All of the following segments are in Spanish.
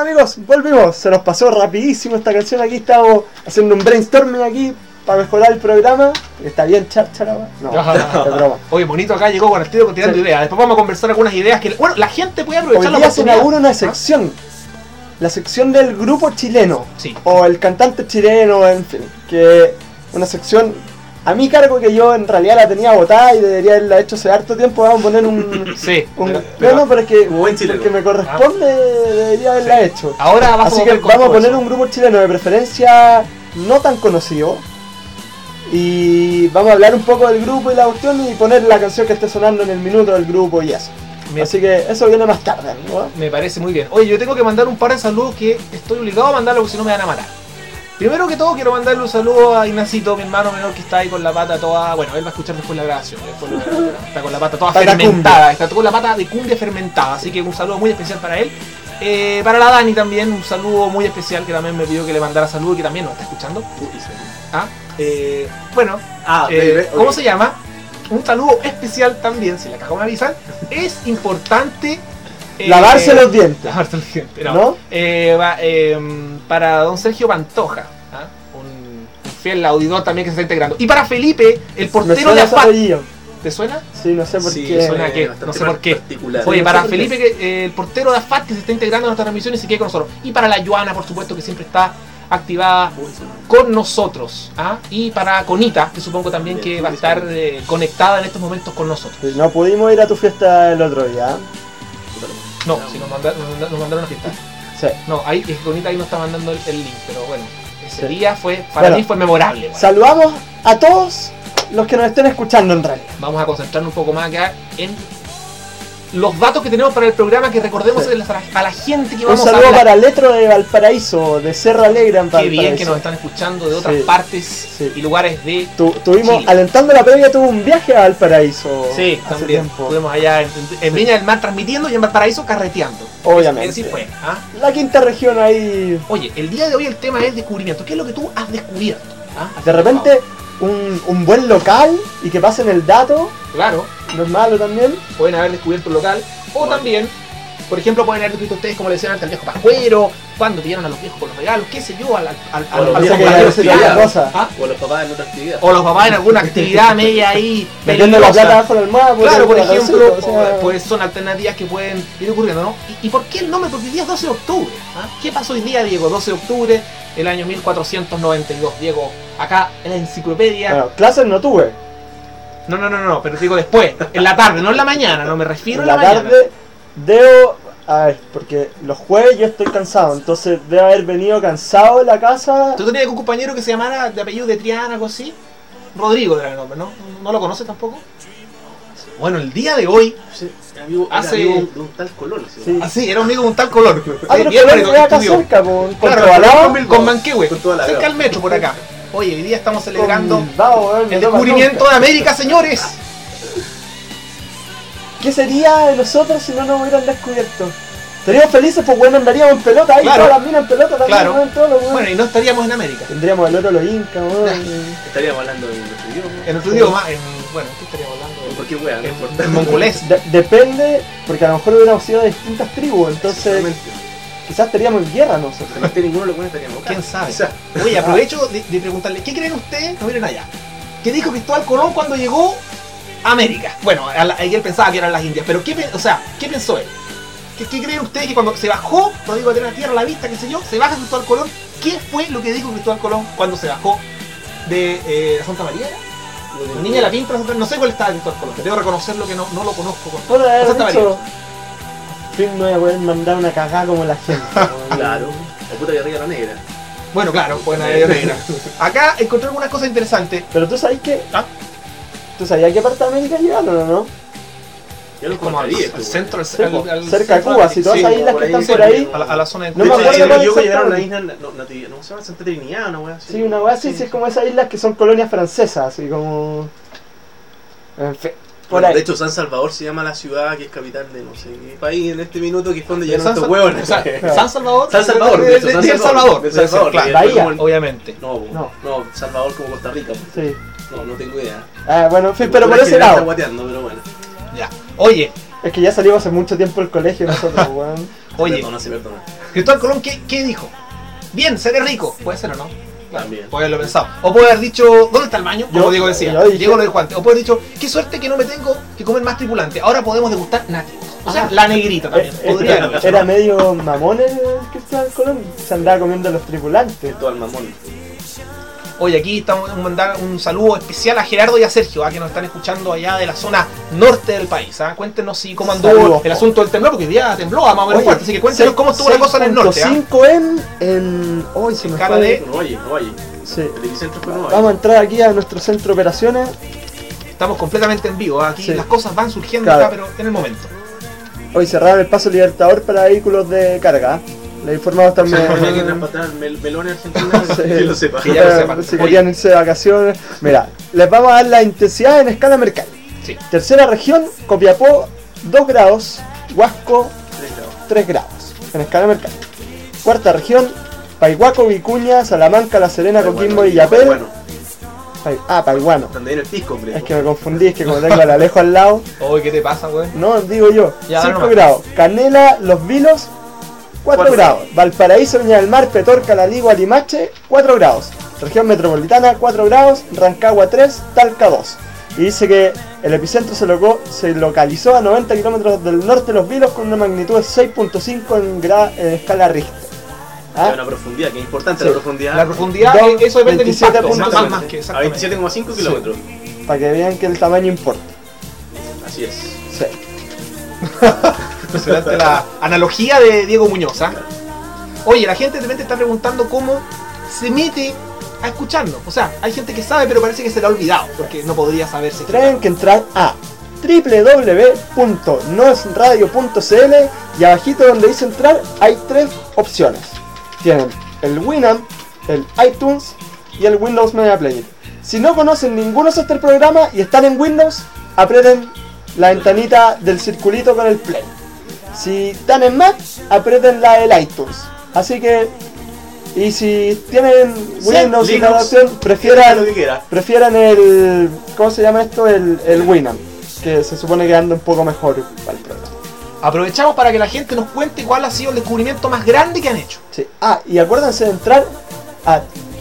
amigos, volvimos. Se nos pasó rapidísimo esta canción. Aquí estamos haciendo un brainstorming aquí para mejorar el programa. Está bien, cháchara. No, es broma. Oye, bonito acá llegó con el tiro tirando ideas. Después vamos a conversar algunas ideas que, bueno, la gente puede aprovechar Hoy la día se oportunidad. inaugura una sección. La sección del grupo chileno. Sí. O el cantante chileno, en fin. Que una sección a mi cargo que yo en realidad la tenía botada y debería haberla hecho hace harto tiempo. Vamos a poner un... Sí. pero es que como buen chileno. porque me corresponde debería haberla hecho. Ahora vas Así que vamos a poner un grupo chileno de preferencia no tan conocido. Y vamos a hablar un poco del grupo y la cuestión y poner la canción que esté sonando en el minuto del grupo y eso. Así que eso viene más tarde, ¿no? Me parece muy bien. Oye, yo tengo que mandar un par de saludos que estoy obligado a mandarlo porque si no me van a matar. Primero que todo quiero mandarle un saludo a Ignacito, mi hermano menor que está ahí con la pata toda... Bueno, él va a escuchar después la grabación. Está con la pata toda fermentada. Está con la pata de cumbia fermentada. Así que un saludo muy especial para él. Para la Dani también, un saludo muy especial que también me pidió que le mandara saludo y que también nos está escuchando. ¿Cómo se llama? Un saludo especial también, si la caja me avisan. Es importante... lavarse los dientes. Lavarse los dientes, ¿no? Para don Sergio Pantoja, un fiel auditor también que se está integrando. Y para Felipe, el portero de AFAT. ¿Te suena? Sí, no sé por qué. Suena que, no sé por qué. Oye, para Felipe, el portero de AFAT que se está integrando a nuestra transmisión y se quede con nosotros. Y para la Joana, por supuesto, que siempre está activada con nosotros. Y para Conita, que supongo también que va a estar conectada en estos momentos con nosotros. Sí, no pudimos ir a tu fiesta el otro día. No, si nos mandaron una fiesta. Sí. No, ahí es Conita ahí nos está mandando el link, pero bueno, ese día fue, para mí fue memorable. Bueno. Saludamos a todos los que nos estén escuchando en realidad. Vamos a concentrarnos un poco más acá en los datos que tenemos para el programa, que recordemos a la gente que vamos a hablar. Un saludo para Letro de Valparaíso, de Cerro Alegre en Valparaíso. Qué bien que nos están escuchando de otras partes y lugares de tuvimos, Chile. Alentando la previa, tuvo un viaje a Valparaíso. Sí, también. Estuvimos allá en Viña del Mar transmitiendo y en Valparaíso carreteando. Obviamente. Así fue. La quinta región ahí. Oye, el día de hoy el tema es descubrimiento. ¿Qué es lo que tú has descubierto? De repente, un buen local y que pasen el dato. Claro. No es malo también. Pueden haber descubierto un local. O también, por ejemplo, pueden haber descubierto ustedes, como le decían antes, al viejo Pascuero, cuando pidieron a los viejos con los regalos, qué sé yo, o los papás en otra actividad. O los papás en alguna actividad media ahí. Metiendo la plata bajo el almohada. Claro, por ejemplo, pues son alternativas que pueden ir ocurriendo, ¿no? ¿Y por qué el nombre? Porque el día es 12 de octubre. ¿Qué pasó hoy día, Diego? 12 de octubre, el año 1492. Diego, acá en la enciclopedia. Bueno, clases no tuve. No, pero digo después, en la tarde, no en la mañana, no me refiero en a la mañana. En la tarde debo... A ver, porque los jueves yo estoy cansado, entonces debo haber venido cansado de la casa. ¿Tú tenías un compañero que se llamara de apellido de Triana, algo así? Rodrigo era el nombre, ¿no? ¿No lo conoces tampoco? Bueno, el día de hoy... Amigo, hace era amigo de un tal color. Sí, era un amigo de un tal color. Pero color acá cerca, con Manquehue, cerca al metro por acá. Oye, hoy día estamos celebrando el descubrimiento de América, señores. ¿Qué sería de nosotros si no nos hubieran descubierto? Seríamos felices, pues bueno, andaríamos en pelota, ahí todas las minas en pelota también. Claro. Bueno, y no estaríamos en América. Tendríamos el oro los incas, estaríamos hablando en nuestro idioma. En nuestro idioma, bueno, ¿qué estaríamos hablando? ¿Por qué wea? En mongolés. Depende, porque a lo mejor hubiéramos sido de distintas tribus, entonces... Quizás estaríamos en guerra nosotros. Además que ninguno lo estaríamos. ¿Quién sabe? Oye, aprovecho de preguntarle, ¿qué creen ustedes? No miren allá. ¿Qué dijo Cristóbal Colón cuando llegó a América? Bueno, ahí él pensaba que eran las Indias, pero ¿qué pensó él? ¿Qué creen ustedes que cuando se bajó, no digo a tener la tierra a la vista, qué sé yo, se baja Cristóbal Colón? ¿Qué fue lo que dijo Cristóbal Colón cuando se bajó de Santa María? Niña de la Pinta, no sé cuál estaba Cristóbal Colón, debo reconocerlo que no lo conozco. Santa María. No voy a poder mandar una cagada como la gente. Claro, la puta guerrilla era negra. Bueno, claro, pues la guerrilla negra. Acá encontré algunas cosas interesantes. Pero tú sabes que... ¿Tú sabías a qué parte de América llegaron o no? Yo lo como al centro, cerca de Cuba, si todas esas islas que están por ahí. A la zona de no me acuerdo yo llegaron a la isla, no se llama Santa Trinidad, una wea así. Sí, una wea así, es como esas islas que son colonias francesas, así como... En fin. Bueno, de hecho, San Salvador se llama la ciudad que es capital de no sé qué país en este minuto, que es donde llegaron estos huevos. San Salvador. San Salvador, de El Salvador. Claro, Bahía, obviamente. No, Salvador como Costa Rica. Sí. No tengo idea. Bueno, en fin, pero por ese lado. Pero bueno. Ya. Oye. Es que ya salimos hace mucho tiempo del colegio nosotros, weón. Oye, Se perdona. Cristóbal Colón, ¿qué dijo? Bien, seré rico. Puede ser o no. También. Puede haberlo pensado. O puede haber dicho, ¿dónde está el baño? Como Diego decía. Diego lo dijo antes. O puede haber dicho, qué suerte que no me tengo que comer más tripulante. Ahora podemos degustar nativos. O sea, la negrita también. Podría haberlo dicho, Era ¿no? medio mamón el Cristóbal Colón. Se andaba comiendo a los tripulantes. Todo el mamón. Oye, aquí estamos a mandar un saludo especial a Gerardo y a Sergio, que nos están escuchando allá de la zona norte del país. Cuéntenos si cómo anduvo Saludos. el asunto del temblor, porque hoy día tembló más o menos fuerte. Así que cuéntenos cómo estuvo la cosa en el norte. 5 en... Hoy se me Escala fue. de- No oye. Sí. El epicentro fue no Vamos a entrar aquí a nuestro centro de operaciones. Estamos completamente en vivo. Aquí Sí. las cosas van surgiendo Claro. acá, pero en el momento. Hoy cerraron el paso Libertador para vehículos de carga. Le informamos también. Tenía que transportar melones argentinos, Sí. que lo sepa. Que ya lo sepan. Si querían irse de vacaciones. Mira, les vamos a dar la intensidad en escala Mercalli. Sí. Tercera región, Copiapó 2 grados, Huasco 3 grados en escala Mercalli. Cuarta región, Paihuaco, Vicuña, Salamanca, La Serena, Coquimbo y Yapel. Bueno, Paiguano. donde viene el pisco, hombre. Es que me confundí, es que como tengo al Alejo al lado. Oye, ¿qué te pasa, güey? No, digo yo. Ya, 5 nomás. grados. Canela, Los Vilos, 4 Cuatro. grados. Valparaíso, Viña del Mar, Petorca, La Ligua, Limache, 4 grados. Región metropolitana, 4 grados. Rancagua, 3. Talca, 2. Y dice que el epicentro se localizó a 90 kilómetros del norte de Los Vilos con una magnitud de 6.5 en escala Richter. Hay ¿Ah? una profundidad, que es importante Sí. la profundidad. La profundidad, Dos, eso depende del 27 impacto. puntos. Más que A exactamente. 27,5 kilómetros. Para que vean que el tamaño importa. Así es. Sí. Impresionante la analogía de Diego Muñoz. Oye, la gente de repente está preguntando cómo se mete a escucharnos. O sea, hay gente que sabe, pero parece que se lo ha olvidado, porque no podría saberse. Tienen que entrar a www.noesradio.cl y abajito donde dice entrar hay 3 opciones. Tienen el Winamp, el iTunes y el Windows Media Player. Si no conocen ninguno de estos 3 programas y están en Windows, aprieten la ventanita del circulito con el Play. Si están en Mac, aprieten la del iTunes. Así que, y si tienen Windows y la Linux, adaptación, lo que quiera. prefieran el, ¿cómo se llama esto? El Winamp, que se supone que anda un poco mejor para el programa. Aprovechamos para que la gente nos cuente cuál ha sido el descubrimiento más grande que han hecho. Sí. Ah, y acuérdense de entrar a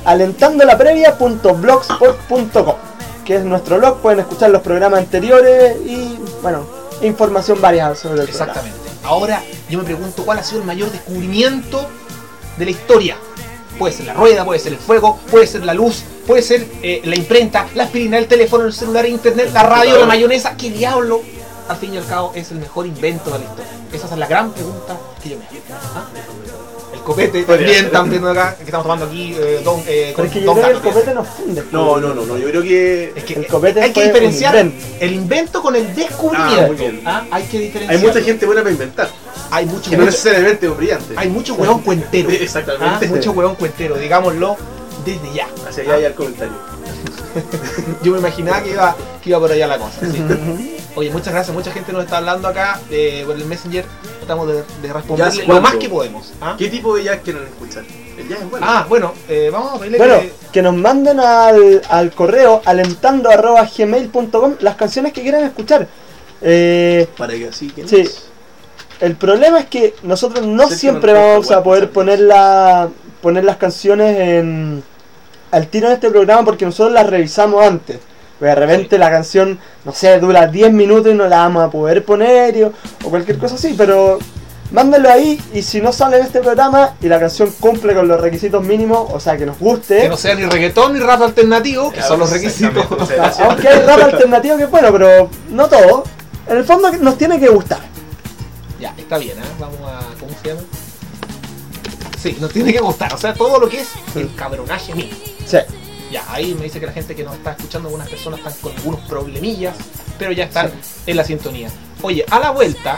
alentandolaprevia.blogspot.com, que es nuestro blog. Pueden escuchar los programas anteriores y, bueno, información variada sobre el programa. Exactamente. Ahora yo me pregunto cuál ha sido el mayor descubrimiento de la historia. Puede ser la rueda, puede ser el fuego, puede ser la luz, puede ser la imprenta, la aspirina, el teléfono, el celular, el internet, la radio, la mayonesa. ¿Qué diablo, al fin y al cabo, es el mejor invento de la historia? Esa es la gran pregunta que yo me hago. ¿Ah? El copete también, están viendo acá, que estamos tomando aquí Pero con es que yo Don creo que el Gato, copete nos funde. No, yo creo que Es que El copete hay que fue un diferenciar invento. el invento con el descubrimiento. Ah, muy bien. Hay que diferenciar. hay mucha gente buena para inventar, Hay mucho, que no necesariamente es brillante. hay mucho hueón cuentero. Exactamente. Mucho hueón cuentero, digámoslo desde ya. Hacia allá hay el comentario. Yo me imaginaba que iba por allá la cosa. ¿Sí? Oye, muchas gracias. Mucha gente nos está hablando acá por el Messenger. Tratamos de responderle Jazz, lo más ¿cuánto? que podemos. ¿Ah? ¿Qué tipo de jazz quieren escuchar? El jazz es bueno. Bueno, vamos a pedirle Bueno, que... que nos manden al correo alentando@gmail.com las canciones que quieran escuchar. Para que así que Sí. El problema es que nosotros no Sergio siempre nos vamos toca a poder WhatsApp. poner las canciones al tiro en este programa porque nosotros las revisamos antes. Porque de repente la canción, no sé, dura 10 minutos y no la vamos a poder poner o cualquier cosa así, pero mándenlo ahí y si no sale en este programa y la canción cumple con los requisitos mínimos, o sea que nos guste. Que no sea ni reggaetón ni rap alternativo, que son los requisitos. Exactamente, muchas gracias. Aunque hay rap alternativo que es bueno, pero no todo. En el fondo nos tiene que gustar. Ya, está bien, vamos a... ¿Cómo se llama? Sí, nos tiene que gustar. O sea, todo lo que es el cabronaje mío. Sí. Ya, ahí me dice que la gente que nos está escuchando, algunas personas están con algunos problemillas, pero ya están en la sintonía. Oye, a la vuelta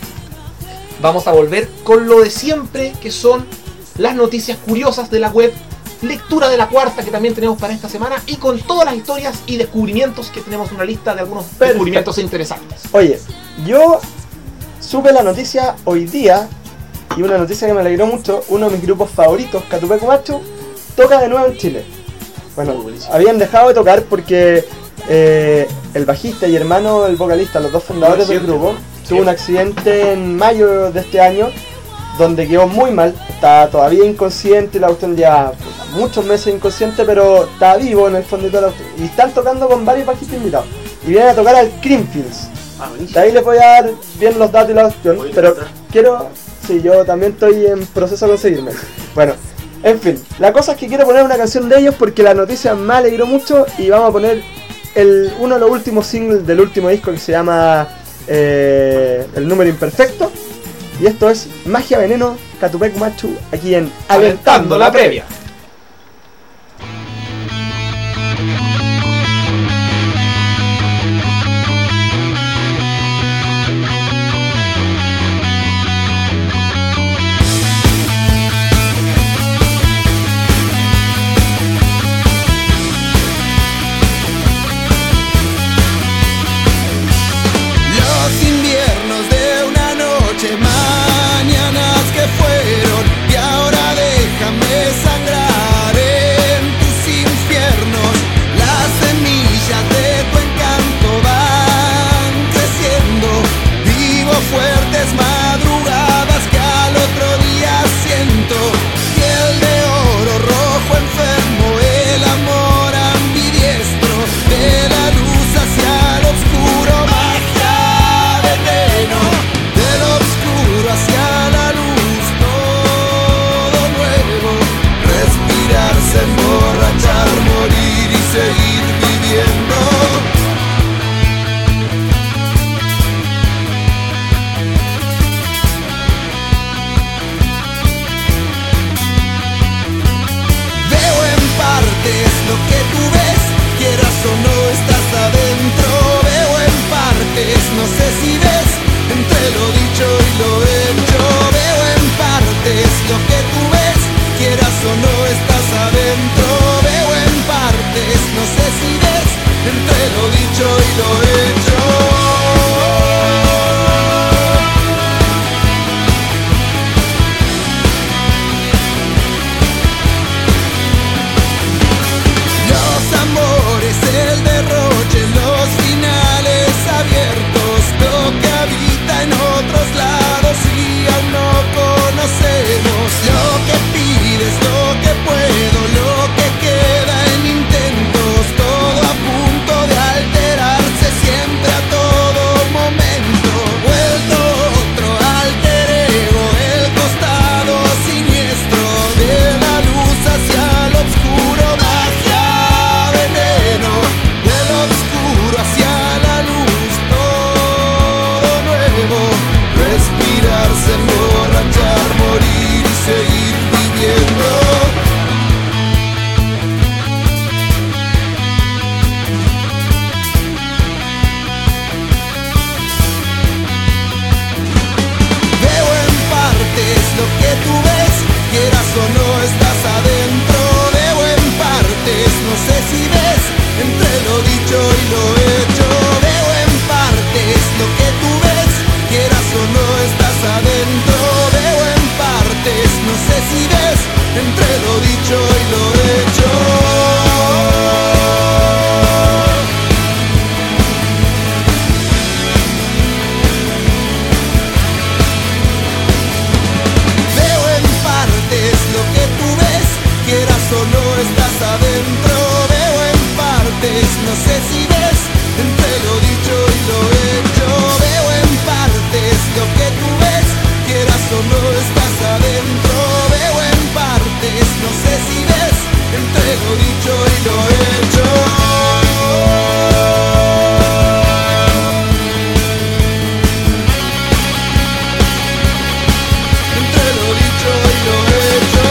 vamos a volver con lo de siempre, que son las noticias curiosas de la web, lectura de la cuarta que también tenemos para esta semana, y con todas las historias y descubrimientos que tenemos una lista de algunos descubrimientos interesantes. Oye, yo supe la noticia hoy día, y una noticia que me alegró mucho. Uno de mis grupos favoritos, Catupecu Macho, toca de nuevo en Chile. Bueno, Buenísimo. habían dejado de tocar porque el bajista y hermano, el vocalista, los dos fundadores del grupo, tuvo un accidente en mayo de este año donde quedó muy mal, está todavía inconsciente, la cuestión ya muchos meses inconsciente, pero está vivo en el fondo de toda la cuestión. Y están tocando con varios bajistas invitados. Y vienen a tocar al Creamfields. De ahí les voy a dar bien los datos y la cuestión, pero quiero... Sí, yo también estoy en proceso de conseguirme. Bueno, en fin, la cosa es que quiero poner una canción de ellos porque la noticia me alegró mucho y vamos a poner uno de los últimos singles del último disco que se llama El Número Imperfecto. Y esto es Magia Veneno, Catupec Machu, aquí en Alentando la Previa. Mañanas que fueron y ahora déjame sangrar en tus infiernos. Las semillas de tu encanto van creciendo. Vivo fuertes madrugadas que al otro día siento. Piel de oro rojo enfermo, el amor ambidiestro, de la luz hacia el oscuro, magia veneno. Hacia la luz, todo nuevo. Respirarse, emborrachar, morir y seguir viviendo. Veo en partes lo que tú ves, quieras o no estás adentro. Veo en partes, no sé si ves, entre lo dicho y lo hecho. Veo en partes lo que tú ves, quieras o no estás adentro. Veo en partes, no sé si ves, entre lo dicho y lo hecho. Los amores, el derroche, los finales abiertos, lo que habita en otros lados y aún no conocemos. Lo que pides, lo que puedo, lo que queda en intentos, todo a punto de alterarse siempre a todo momento. Vuelto otro alter ego, el costado siniestro, de la luz hacia lo oscuro, magia veneno, de lo oscuro hacia la luz, todo nuevo. Respirarse, emborrachar, morir y seguir viviendo. Veo en partes lo que tú ves, quieras o no estás adentro. Veo en partes, no sé si ves, entre lo dicho y lo hecho. Veo en partes lo que tú ves, quieras o no estás adentro. Veo en partes, no sé si ves, entre lo dicho y lo hecho. Veo en partes lo que tú ves, quieras o no estás adentro. Veo en partes, no sé si ves, entre lo dicho y lo hecho. Veo en partes lo que tú ves, quieras o no estás adentro. Veo en partes, no sé si ves, entre lo dicho y lo hecho. Entre lo dicho y lo hecho.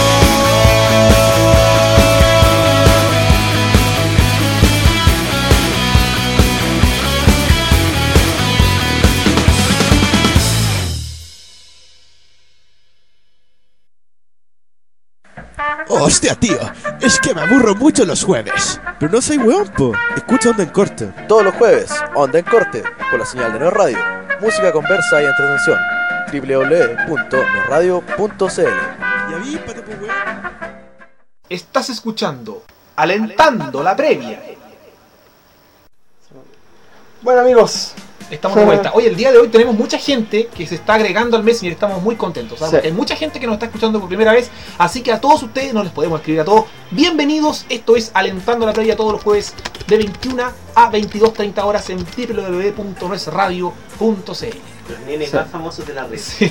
Hostia, tío, es que me aburro mucho los jueves. Pero no soy weón, po. Escucha Onda en Corte. Todos los jueves, Onda en Corte, por la señal de No Radio. Música, conversa y entretención. www.noradio.cl. Y avíspate, po, weón. Estás escuchando Alentando la Previa. Bueno amigos, estamos de vuelta. Hoy, el día de hoy, tenemos mucha gente que se está agregando al Messenger. Estamos muy contentos. ¿Sabes? Sí. Hay mucha gente que nos está escuchando por primera vez. Así que a todos ustedes nos les podemos escribir a todos. Bienvenidos. Esto es Alentando la Previa todos los jueves de 21 a 22:30 horas en www.nuesradio.cl. Los nenes más famosos de la red. Sí.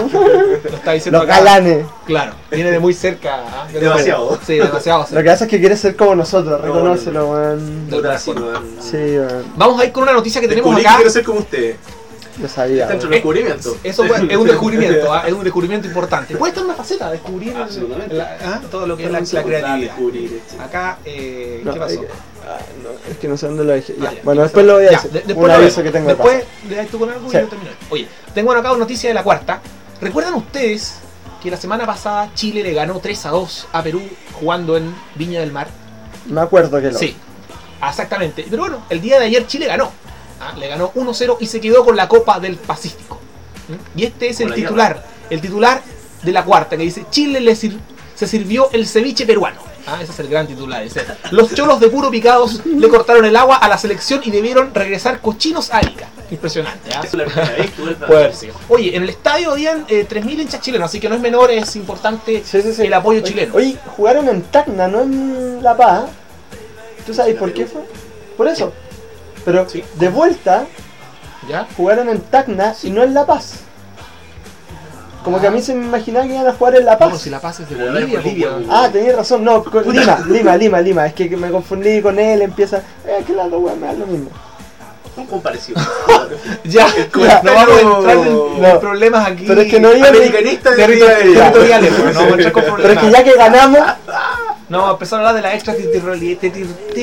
Lo está diciendo Los acá. galanes. Claro, viene de muy cerca. ¿Ah? Demasiado. Sí, demasiado Lo cerca. que pasa es que quiere ser como nosotros, reconócelo, weón. Puta, sí, weón. Sí, weón. Vamos a ir con una noticia que tenemos Descubrí que acá. quiero ser como ustedes. Lo sabía. Está entre weón. los descubrimientos. Eso es un descubrimiento, ¿ah? Es un descubrimiento importante. Puede estar en una faceta, descubrir Absolutamente. todo lo que es la creatividad. Acá, ¿qué No, pasó? no, es que no sé dónde lo dejé. Ya. Ah, ya. Bueno, después lo voy a Ya, decir. después Un lo aviso vemos. que tengo de Después paso. le das tú con algo y Sí. yo termino. Oye, tengo acá una noticia de la cuarta. ¿Recuerdan ustedes que la semana pasada Chile le ganó 3-2 a Perú jugando en Viña del Mar? Me acuerdo que lo. Sí, exactamente. Pero bueno, el día de ayer Chile ganó. ¿Ah? Le ganó 1-0 y se quedó con la Copa del Pacífico. ¿Mm? Y este es el Hola, titular de la cuarta, que dice: Chile se sirvió el ceviche peruano. Ah, ese es el gran titular. Ese. Los cholos de puro picados le cortaron el agua a la selección y debieron regresar cochinos a Arica. Impresionante, ¿ah? Es la primera vez que vuelve a- Puede haber sido. Oye, en el estadio habían 3.000 hinchas chilenos, así que no es menor, es importante Sí, sí, sí. el apoyo Oye, chileno. Oye, jugaron en Tacna, no en La Paz. ¿Tú sabes por qué fue? Por eso. Pero Sí. de vuelta ¿Ya? jugaron en Tacna y no en La Paz. Como que a mí se me imaginaba que iban a jugar en La Paz. No, si La Paz es de Pero Bolivia, Bolivia, pues, weón. Ah, tenías razón, no, Lima. Es que me confundí con él, empieza. Que las dos weas me dan lo mismo. Un comparecido. Ya, Ya, no vamos a entrar no. en problemas aquí. Pero es que no iba a Americanista de territoriales, pero no vamos a entrar con Pero es problemas. que ya que ganamos, No, vamos a empezar a hablar de la extra territorialidad.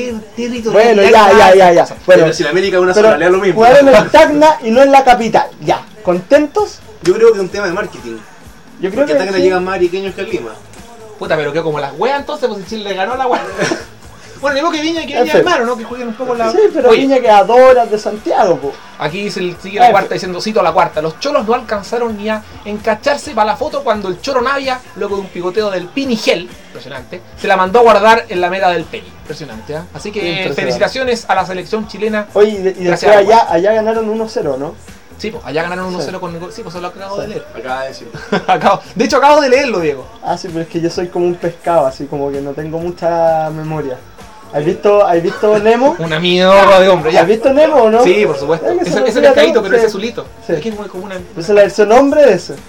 bueno, ya. Bueno, Pero si la América es una sola, lea lo mismo. jugaron en Tacna y no en la capital. Ya, ¿contentos? Yo creo que es un tema de marketing. Yo creo Porque que hasta que no sí. llegan más ariqueños que en Lima. Puta, pero quedó como las weas entonces, pues si Chile le ganó a la wea. Bueno, digo que Viña y que En Viña fin. del Mar, ¿no? Que jueguen un poco la. Sí, pero Oye, Viña queda a 2 horas de Santiago, po. aquí sigue la cuarta diciendo, cito la cuarta: los cholos no alcanzaron ni a encacharse para la foto cuando el choro Navia, luego de un pigoteo del Pinigel, impresionante, se la mandó a guardar en la meta del Peni. Impresionante, ¿ah? Así que Impresionante. felicitaciones a la selección chilena. Oye, y después Gracias, allá ganaron 1-0, ¿no? Sí, pues allá ganaron 1-0 Sí. con el gol. Sí, pues eso lo acabo de leer. Acaba de decir. De hecho, acabo de leerlo, Diego. Ah, sí, pero es que yo soy como un pescado, así como que no tengo mucha memoria. ¿Has visto Nemo? Una mierda de hombre, ya. ¿Has visto Nemo o no? Sí, por supuesto. Es que se Ese me olvida pescadito, todo, pero sí. ese azulito. Sí. Es que es como una. Esa es la versión hombre de ese.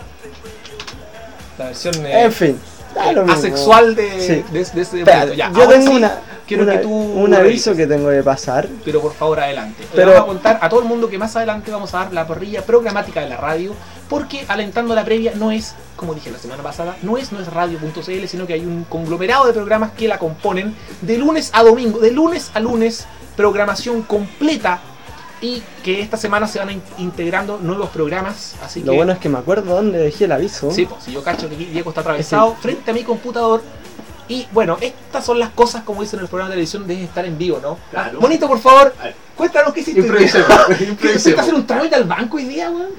La versión En fin. da lo mismo. asexual de Sí. de ese Espera, momento. Ya, yo ahora tengo sí, quiero que tú un aviso revises. que tengo que pasar. Pero por favor, adelante. Pero- Le vamos a contar a todo el mundo que más adelante vamos a dar la parrilla programática de la radio, porque Alentando la Previa no es, como dije la semana pasada, no es radio.cl, sino que hay un conglomerado de programas que la componen de lunes a domingo, de lunes a lunes, programación completa, y que esta semana se van integrando nuevos programas, así Lo que... bueno es que me acuerdo dónde dejé el aviso. Sí, pues si yo cacho que aquí Diego está atravesado frente a mi computador. Y bueno, estas son las cosas, como dicen en el programa de televisión, de estar en vivo, ¿no? Claro. Bonito, por favor, A ver. cuéntanos qué hiciste. Improvisemos. ¿Fuiste a hacer un trámite al banco hoy día, weón?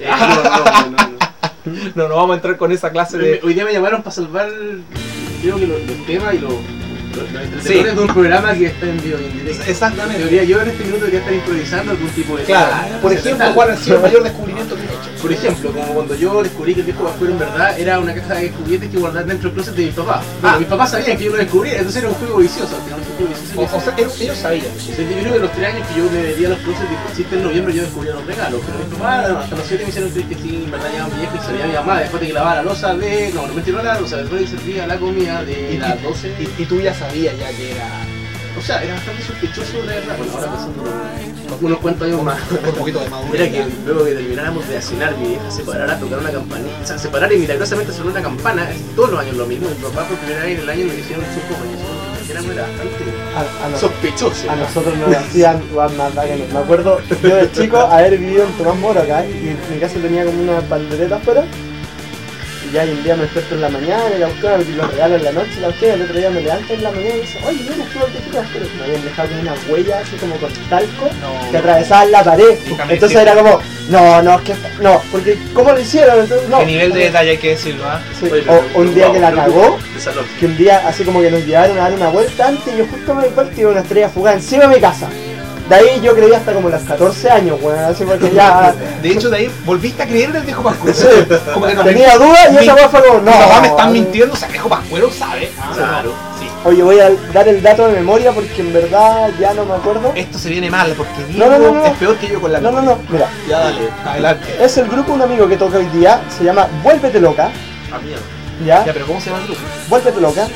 No. No vamos a entrar con esa clase de... Hoy día me llamaron para salvar, creo que los temas y los Sí. de un programa que está en vivo y en directo. Exactamente. En teoría, yo en este minuto debería estar improvisando algún tipo de Claro, tema. por ejemplo, ¿cuál ha sido el mayor descubrimiento que han hecho? Por ejemplo, como cuando yo descubrí que el viejo Pascuero en verdad era una caja de juguetes que guardar dentro del closet de mis papás. Bueno, mis papás sabían que yo lo descubrí, entonces era un juego vicioso. Al final, un juego vicioso. O sea, ellos sabían. O sea, yo creo que a los 3 años que yo me veía los closets y existe en noviembre yo descubría los regalos. Pero mis papás hasta los 7 me hicieron creer que sí, en verdad llegaba mi vieja y salía mi mamá después de que lavaba la losa de... No, no me tiró la losa, después de que servía la comida de las 12. Y tú ya sabías ya que era... O sea, era bastante sospechoso la verdad. Bueno, ahora pensando unos cuantos años más. un poquito de madurez. Era que luego que termináramos de cenar, mi vieja se parara a tocar una campanita. O sea, se parara y milagrosamente sonó una campana. Todos los años lo mismo. Mi papá por primera vez en el año me hicieron un suco. Era bastante sospechoso. A nosotros nos hacían jugar más bacanes. Me acuerdo yo de chico haber vivido en Tomás Moro acá y mi casa tenía como unas banderetas afuera. Y ya un día me despierto en la mañana y la cuestión, y los regalos en la noche, la cuestión, el otro día me levanto en la mañana y dice, oye, mira, estuvo aquí chicas, pero me habían dejado como una huella así como con talco que atravesaban la pared. Entonces era como, no, es que no, porque ¿cómo lo hicieron? Entonces, no. ¿Qué nivel de detalle hay que decirlo, ah? Sí, Oye, o un día que la cagó, Desalojo. que un día así como que nos llevaron a dar una vuelta antes y yo justo me di vuelta y iba una estrella fugaz encima de mi casa. de ahí yo creí hasta como los 14 años, weón, así porque ya... De hecho, de ahí volviste a creer en el viejo Pascuero. Sí, Como que no tenía dudas y esa weá fue como, no. Mi papá me están mintiendo, o sea, el viejo Pascuero sabe. Claro. Sí. Oye, voy a dar el dato de memoria porque en verdad ya no me acuerdo. Esto se viene mal, porque No, no, no, no. es peor que yo con la No, mira. Ya dale, adelante. Es el grupo, un amigo que toca hoy día, se llama Vuélvete Loca, A mierda. ¿ya? Ya, pero ¿cómo se llama el grupo? Vuélvete Loca,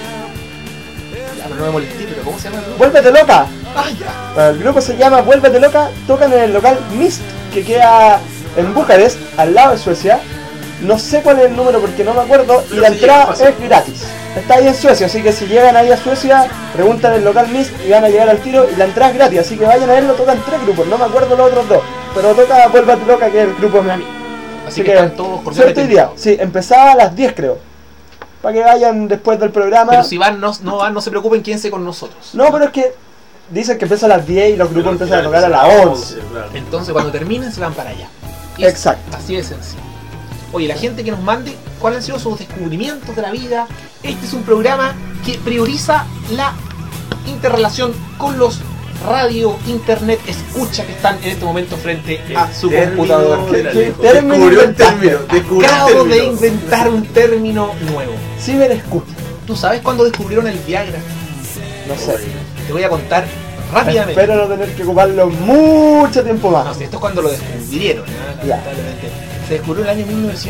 Ya, pero no me molesté, pero ¿cómo se llama el grupo? Vuélvete Loca. Ah, ya. Bueno, el grupo se llama Vuélvete Loca, tocan en el local Mist, que queda en Bucarest, al lado de Suecia. No sé cuál es el número porque no me acuerdo, y Pero la sí, entrada fácil. es gratis. Está ahí en Suecia, así que si llegan ahí a Suecia, preguntan el local Mist y van a llegar al tiro, y la entrada es gratis, así que vayan a verlo, tocan 3 grupos, no me acuerdo los otros 2, pero toca Vuélvete Loca, que es el grupo de mi amigo. Así que están todos suerte hoy cordialmente día. invitados. Sí, empezaba a las 10 creo, para que vayan después del programa. Pero si van, no van, no se preocupen, quédense con nosotros. No, pero es que dicen que empieza a las 10 y los grupos empiezan a tocar a las 11. Claro. Entonces cuando terminen se van para allá. Y Exacto. así de sencillo. Oye, la gente que nos mande cuáles han sido sus descubrimientos de la vida. Este es un programa que prioriza la interrelación con los radio, internet, escucha que están en este momento frente a su Término computador. de la ¿Qué lengua. término Descubrió el inventaste? término. Descubrió el Acabo de término. inventar un término nuevo. Ciberescucha. ¿Tú sabes cuándo descubrieron el Viagra? No sé. Te voy a contar rápidamente. Espero no tener que ocuparlo mucho tiempo No, más. si esto es cuando lo descubrieron, ¿no? Ya. Lamentablemente. Se descubrió en el año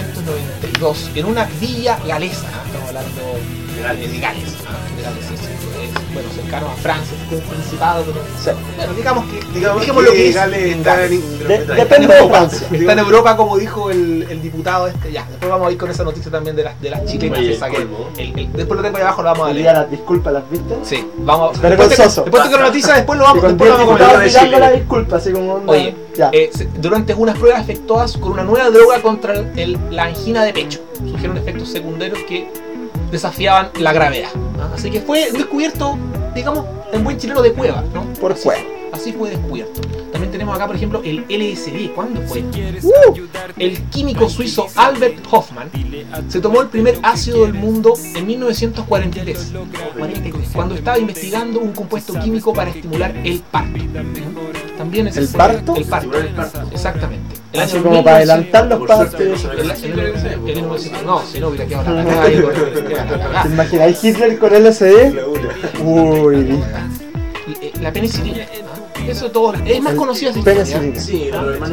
1992 en una villa galesa, ¿no? Estamos hablando de Gales, de Gales, bueno, cercano a Francia, es un principado, pero Sí. bueno, digamos que Digamos dejemos lo que es Gales en está Gales. en De- Gran depende de Francia. Está en Europa, como dijo el diputado este. Ya, después vamos a ir con esa noticia también de las chilenas Oye, esa que colmo. después lo tengo ahí abajo, lo vamos a Hoy leer. día las disculpas las viste. Sí, vamos. Vergonzoso. Después tengo la noticia, después lo Y vamos, con después lo 10 vamos a comentar. diputados comentar. tirando la disculpa, así como onda. Oye, Ya. durante unas pruebas efectuadas con una nueva droga contra la angina de pecho, surgieron efectos secundarios que desafiaban la gravedad. ¿no? Así que fue descubierto, digamos, en buen chileno de cueva, ¿no? Por Así- cueva. Así fue descubierto. También tenemos acá, por ejemplo, el LSD. ¿Cuándo fue? El químico suizo Albert Hoffmann se tomó el primer ácido del mundo en 1943, cuando estaba investigando un compuesto químico para estimular el parto. También ese ¿El fue- parto? El parto, exactamente. El Así año como para 1900 adelantar los Por suerte, partes. no el- sabía el- que el 1900 no, si no hubiera quedado la cagada ahí, ¿Te imagináis Hitler con LSD? Uy. la penicilina. ¿no? Eso todo es más El conocida esa historia. penicilina. Sí, lo hermano,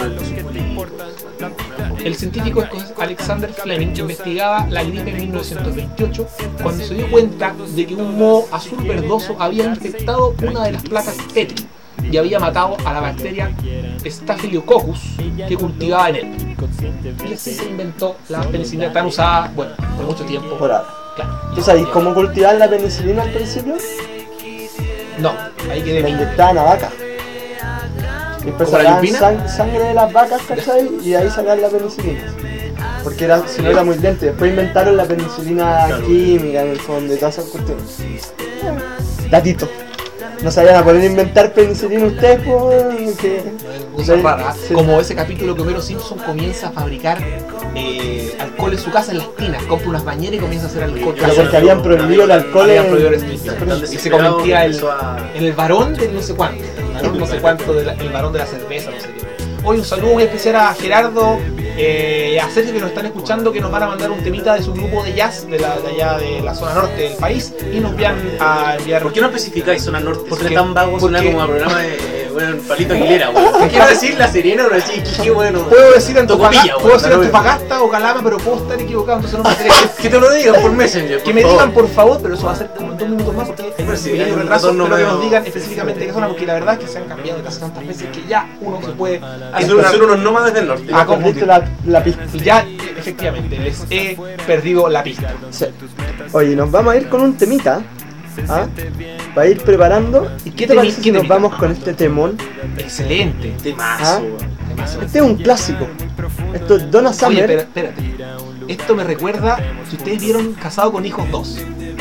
El científico escocés Alexander Fleming investigaba la gripe en 1928 cuando se dio cuenta de que un moho azul verdoso había infectado una de las placas Petri y había matado a la bacteria Staphylococcus que cultivaba en él. Y así se inventó la penicilina tan usada, bueno, por mucho tiempo. Por ahora. Claro. ¿Tú sabes cómo cultivar la penicilina al principio? No, ahí quedé La bien. inyectaban a vaca. Y después ¿Como la sacaban lupina? sangre de las vacas, ¿cachai? Y de ahí sacaban la penicilina. Porque si no era muy lento. Después inventaron la penicilina química en el fondo y todas esas cuestiones. Datito. No se vayan a poder inventar penicilina ustedes, pues. Que... Cosas raras, Sí. como ese capítulo que Homero Simpson comienza a fabricar alcohol en su casa en las tinas, compra unas bañeras y comienza a hacer alcohol. Pero porque habían prohibido el alcohol Habían en... prohibido el split. Y se convertía en el varón de no sé cuánto, el varón no sé cuánto, el varón de la cerveza, no sé qué. Hoy un saludo muy especial a Gerardo y a Sergio que nos están escuchando, que nos van a mandar un temita de su grupo de jazz de allá de la zona norte del país y nos van a enviar. ¿Por qué no especificáis zona norte? Porque- Suena tan vago, suena porque- como a programa de Palito Aguilera, weón. Quiero decir La Serena, pero decir Quique, bueno. Puedo decir Tocopilla, Antofagasta, puedo decir weón. Antofagasta o Calama, pero puedo estar equivocado, entonces no me interesa. Que te lo digan por Messenger, Que me digan por favor, pero eso va a ser como en 2 minutos más porque hay Pero un sí, pequeño hay un retraso, retorno pero que nos medio- digan específicamente qué zona, porque la verdad es que se han cambiado de casa tantas veces que ya uno se puede Son unos nómadas del norte. Ah, Perdiste la pista. y ya efectivamente les he perdido la pista. Sí. Oye, nos vamos a ir con un temita. ¿Ah? Para ir preparando. ¿Y qué te parece si nos temita? vamos con este temón? Excelente. Temazo, Ah. weón. Este es un clásico. Esto es Donna Oye, Summer. espérate. Esto me recuerda, si ustedes vieron Casado con Hijos 2.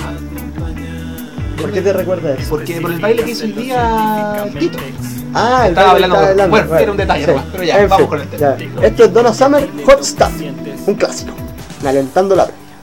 ¿Por qué te recuerda eso? Porque por el baile que hizo hoy día el Tito. Ah, el Estaba baile hablando que estaba bueno, era un detalle nomás, pero ya, En vamos fin, con el tema. ya. Esto es Donna Summer, Hot Stuff. Un clásico. Alentando la previa.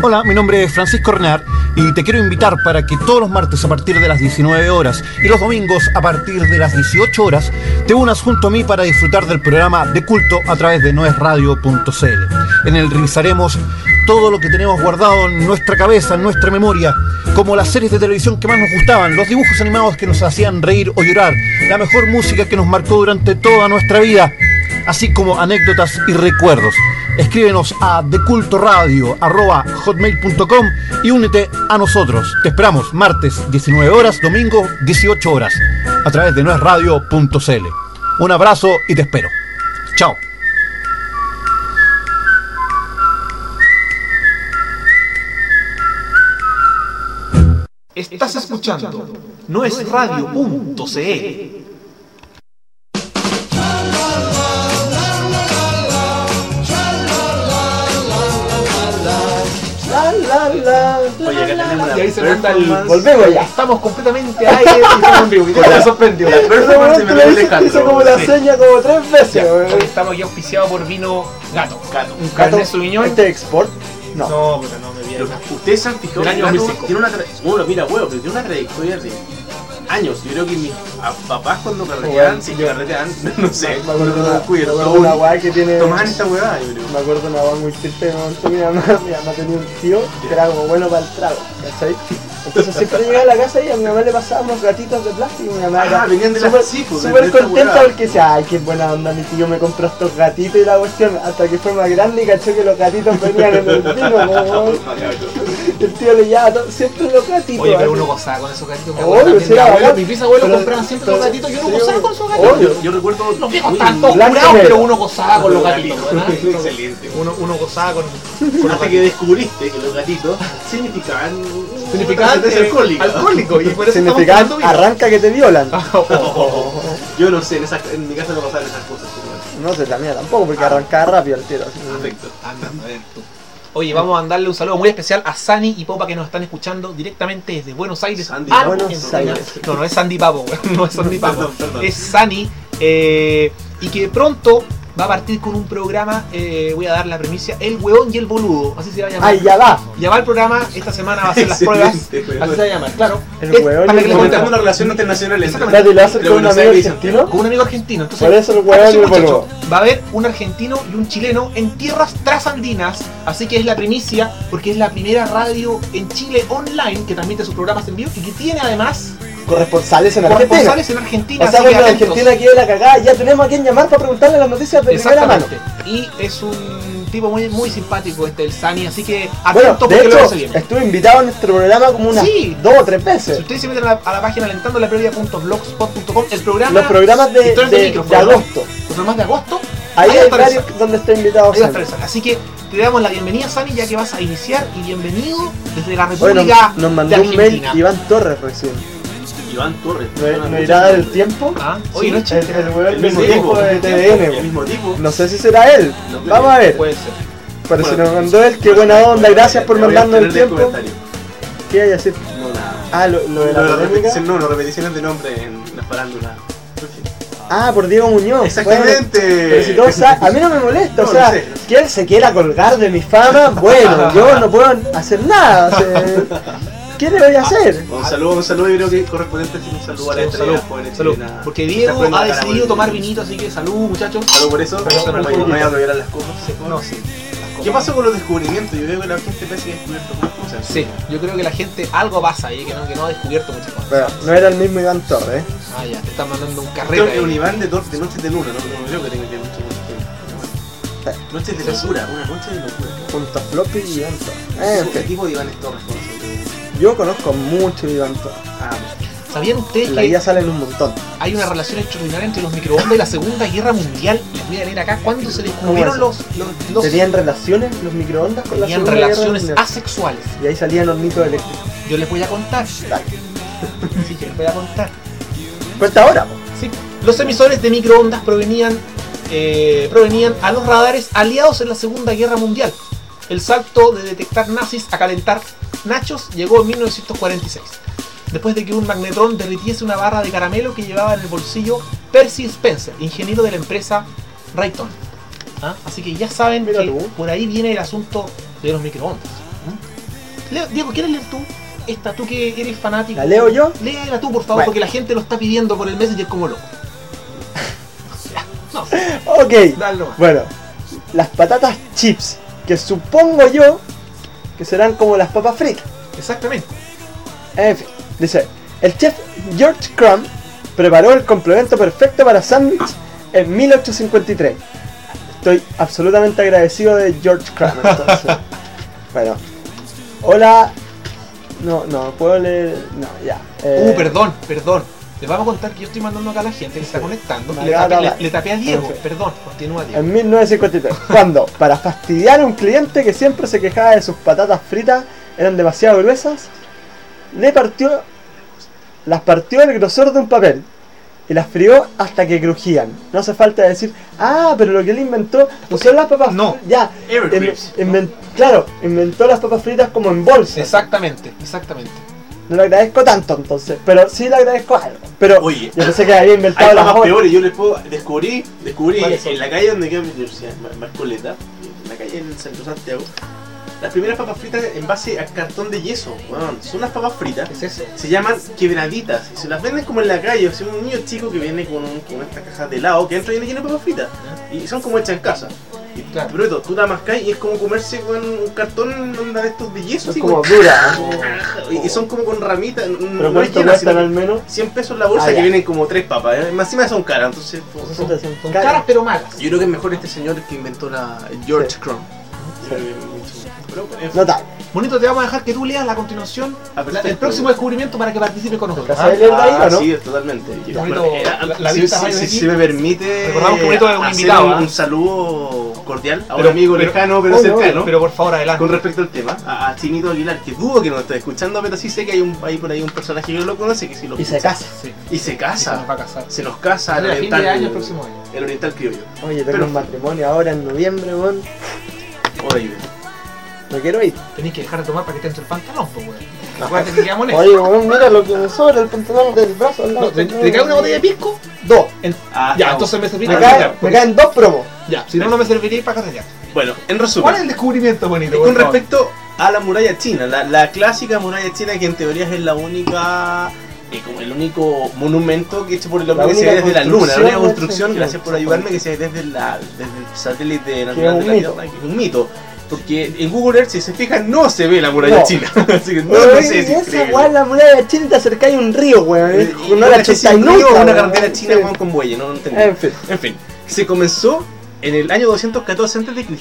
Hola, mi nombre es Francisco Renard y te quiero invitar para que todos los martes a partir de las 19 horas y los domingos a partir de las 18 horas te unas junto a mí para disfrutar del programa de culto a través de noesradio.cl. En él revisaremos todo lo que tenemos guardado en nuestra cabeza, en nuestra memoria, como las series de televisión que más nos gustaban, los dibujos animados que nos hacían reír o llorar, la mejor música que nos marcó durante toda nuestra vida, así como anécdotas y recuerdos. Escríbenos a decultoradio@hotmail.com y únete a nosotros. Te esperamos martes 19 horas, domingo 18 horas, a través de noesradio.cl. Un abrazo y te espero. Chao. Estás escuchando noesradio.cl. Oye, acá tenemos Y ahí se manda el... Volvemos ya. Estamos completamente aire y estamos en vivo. Y te sorprendió. La performance me lo Hizo como la seña como 3 veces, weón. Hoy estamos aquí auspiciados por vino Gato. Un Gato, Cabernet Sauvignon. ¿Este export? No. No, puta, no me viene. Ustedes se han fijado Del que año Gato 2005. tiene una uno lo mira huevo, pero tiene una trayectoria de años. Yo creo que mis papás cuando carreteaban, si carreteaban, no sé, Me acuerdo de cuando una weá que tiene... tomaban esta huevada, yo creo. Me acuerdo de una weá muy triste de momento. Mi mamá tenía un tío que era como bueno para el trago, ¿cachai? Entonces siempre llegaba a la casa y a mi mamá le pasaban unos gatitos de plástico y mi mamá era venían de súper las chicos, de súper esta contenta huevada. porque decía, ay, qué buena onda, mi tío me compró estos gatitos y la cuestión, hasta que fue más grande y cachó que los gatitos venían en el vino, como el tío le llevaba siempre los gatitos. Oye, pero así. uno gozaba con esos gatitos. Obvio, sí, era bacán. Mis bisabuelos Pero- compraban siempre pero- los gatitos. Yo no sí, gozaba obvio. con esos gatitos. Obvio. Yo recuerdo Los viejos estaban todos blanco y curados, negro. pero uno gozaba con los gatitos. ¿verdad? Excelente. Uno gozaba con Hasta que descubriste que los gatitos significaban significante alcohólico. Y por eso estamos Significaban tomando vino. arranca que te violan. Yo no sé, en mi casa no pasaban esas cosas. No sé, la mía tampoco, porque arrancaba rápido el tiro. así. Perfecto. Anda, a ver tú. Oye, vamos a mandarle un saludo muy especial a Sani y Popa que nos están escuchando directamente desde Buenos Aires. Sandy, Buenos Argentina. Aires. No es Sandy Papo, no es Sandy Papo. Perdón. Es Sani. Y que pronto va a partir con un programa, voy a dar la primicia, El Hueón y el Boludo, así se va a llamar. Ay, ya va. Ya va el programa, esta semana va a hacer las pruebas. Excelente, Así se va a llamar, claro. El Es Hueón para y que el le Boludo. contemos una relación internacional entre Exactamente. ¿Lo hacer entre con un Buenos amigo Aires y argentino? Con un amigo argentino. Entonces, Por eso el Hueón y el muchacho, Boludo. va a haber un argentino y un chileno en tierras trasandinas, así que es la primicia, porque es la primera radio en Chile online que transmite sus programas en vivo y que tiene además Corresponsales en Argentina. corresponsales en Argentina. O sea, así que cuando atentos. Argentina quiere la cagada, ya tenemos a quien llamar para preguntarle las noticias de primera mano. Exactamente. Y es un tipo muy, muy simpático el Sani, así que Bueno, atento de porque luego hecho, se viene. estuve invitado a nuestro programa como unas Sí. 2 o 3 Si veces. ustedes se meten a la página alentandolaprioridad.blogspot.com, el programa Los programas de Historias micro, de ¿verdad? agosto. Los programas de agosto, Ahí va hay a estar varios esa. donde está invitado Ahí va a siempre. estar esa. Así que te damos la bienvenida, Sani, ya que vas a iniciar, y bienvenido desde la Bueno, República nos de mandó un mail Argentina. Iván Torres recién. Iván Torres. ¿Me irá a dar el tiempo? Ah, oye, no es el, chiste. el weón El del mismo viejo tipo. de El TVN. mismo tipo. No sé si será él. No creo. Vamos a ver. Puede ser. Pero si Bueno. nos mandó él, qué buena onda. Gracias por Voy a mandarnos el tener de tiempo. comentario. ¿Qué hay a decir? No, nada. Ah, lo de la No, las polémica. repeticiones, no, las repeticiones de nombre en la farándula. Ah, por Diego Muñoz. Exactamente. Bueno, pero si todos a mí no me molesta, No, o sea, no sé. que él se quiera colgar de mi fama, bueno, yo no puedo hacer nada. O sea, ¿qué le voy a hacer? Un saludo, y creo que correspondiente es un saludo a la Sí, estrella joven salud. chilena. Porque Diego Está poniendo ha la cara decidido por tomar el- vinito, así que salud, muchachos. Salud por eso, Pero no un vaya a cambiar las cosas. No, sí. ¿Qué pasó con los descubrimientos? Yo veo que la gente parece que ha descubierto más cosas. Sí, yo creo que la gente, algo pasa ahí, que no ha descubierto muchas cosas. Pero no era el mismo Iván Torres, ¿eh? Ah, ya, te están mandando un Creo carrete que un ahí. Iván de Noches de Luna, no creo que tenga que mucho. Noches de locura, una noche de locura. Junto a Floppy y Iván Torres. En ¿Qué fin, tipo de Iván Torres conoce? yo conozco mucho a Iván Torres. Ah, ¿Sabían ustedes En la que guía salen un montón. hay una relación extraordinaria entre los microondas y la Segunda Guerra Mundial? Les voy a leer acá cuando se descubrieron ¿Cómo los ¿Tenían relaciones los microondas con la tenían Segunda Guerra relaciones Mundial? asexuales. Y ahí salían hornitos eléctricos. Yo les voy a contar. Dale. Sí, yo les voy a contar. Cuenta ahora, po. Sí. Los emisores de microondas provenían a los radares aliados en la Segunda Guerra Mundial. El salto de detectar nazis a calentar nachos llegó en 1946, después de que un magnetrón derritiese una barra de caramelo que llevaba en el bolsillo Percy Spencer, ingeniero de la empresa Raytheon. ¿Ah? Así que ya saben Mira que tú. por ahí viene el asunto de los microondas. Diego, ¿quieres leer tú? Esta, tú que eres fanático. ¿La leo yo? Léela tú, por favor, Bueno. porque la gente lo está pidiendo por el Messenger como loco. No, Ok. dale nomás. Bueno, las patatas chips, que supongo yo que serán como las papas fritas. Exactamente. En fin, dice, el chef George Crumb preparó el complemento perfecto para sándwich en 1853. Estoy absolutamente agradecido de George Crumb, entonces. Bueno, hola. No, puedo leer. No, ya. Perdón. Les vamos a contar que yo estoy mandando acá a la gente que está conectando. Me Y le acaba de tapé, hablar. le tapé a Diego. Perfecto. Perdón, continúa Diego. En 1953, cuando, para fastidiar a un cliente que siempre se quejaba de sus patatas fritas eran demasiado gruesas, las partió el grosor de un papel y las frió hasta que crujían. No hace falta decir, pero lo que él inventó no son las papas No. ya. Evercrisp, Claro, inventó las papas fritas como en bolsa. Exactamente. No le agradezco tanto entonces, pero sí le agradezco algo. Pero Oye, yo pensé que había inventado hay las papas otras. peores, yo les puedo descubrí ¿Cuáles son? en la calle donde queda mi universidad, Marcoleta, en la calle en Centro Santiago, las primeras papas fritas en base a cartón de yeso. Bueno, son unas papas fritas, ¿Qué es eso? se llaman quebraditas y se las venden como en la calle. O sea, un niño chico que viene con esta caja de helado que entra y viene lleno de papas fritas y son como hechas en casa. Y Claro. pero tú la mascas y es como comerse con un cartón onda de estos de yeso. Es así, como con- dura. y son como con ramitas. Pero no es ¿cuánto llena, cuestan sino al menos? 100 pesos la bolsa, Ah, que ya. vienen como 3 papas. Más encima son caras, entonces Son caras pero malas. yo creo que es mejor este señor que inventó George Sí. Crumb. Sí. Pero, en fin. Notable. Bonito, te vamos a dejar que tú leas a continuación perfecto. el próximo descubrimiento para que participe con nosotros. ¿Sabes leer de ahí o no? Sí, totalmente. Bonito, Bueno, la si, vista si- radio de si aquí. me permite Recordamos que Bonito es un hacer invitado, un ¿ah? saludo cordial a un Pero- amigo pero- lejano pero obvio, cercano. Pero por favor, adelante. Con respecto al tema, a Chinito Aguilar, que dudo que nos esté escuchando, pero sí sé que hay por ahí un personaje que lo conoce, que sí lo Y se escucha. casa. Sí. Y se Se casa. nos va a casar. Se nos casa Sale a fin de año el próximo año. el oriental criollo. Oye, tengo Pero- un matrimonio ahora en noviembre, weón. O David. No quiero ir. Tenés que dejar de tomar para que te entre el pantalón, pues, weón. Acuérdate que quedamos en eso. Oye, weón, mira lo que me sobra el pantalón del brazo al lado. No, ¿te cae una botella de pisco? Dos. Ya, entonces me serví Me, para caen, carretear, me caen dos promos. Ya, si no, no me serviría para carretear. Bueno, en resumen. ¿Cuál es el descubrimiento, bonito? Con por favor? respecto a la muralla china, la clásica muralla china que en teoría es la única, como el único monumento que hecho por el hombre La que se ve única desde la luna, la única construcción construcción, hecha, gracias por sí, ayudarme, que se ve desde el satélite natural Que es un de la mito. Tierra, que es un mito. Porque en Google Earth, si se fijan, no se ve la muralla No. china. Así que no, Weón, no sé, es esa increíble. weá, la muralla de China, te acercáis a un río, weón. Y No una la especie chutáis de río, nunca. una weón. carretera china Sí. con bueyes, no entendí. En fin. En fin, se comenzó en el año 214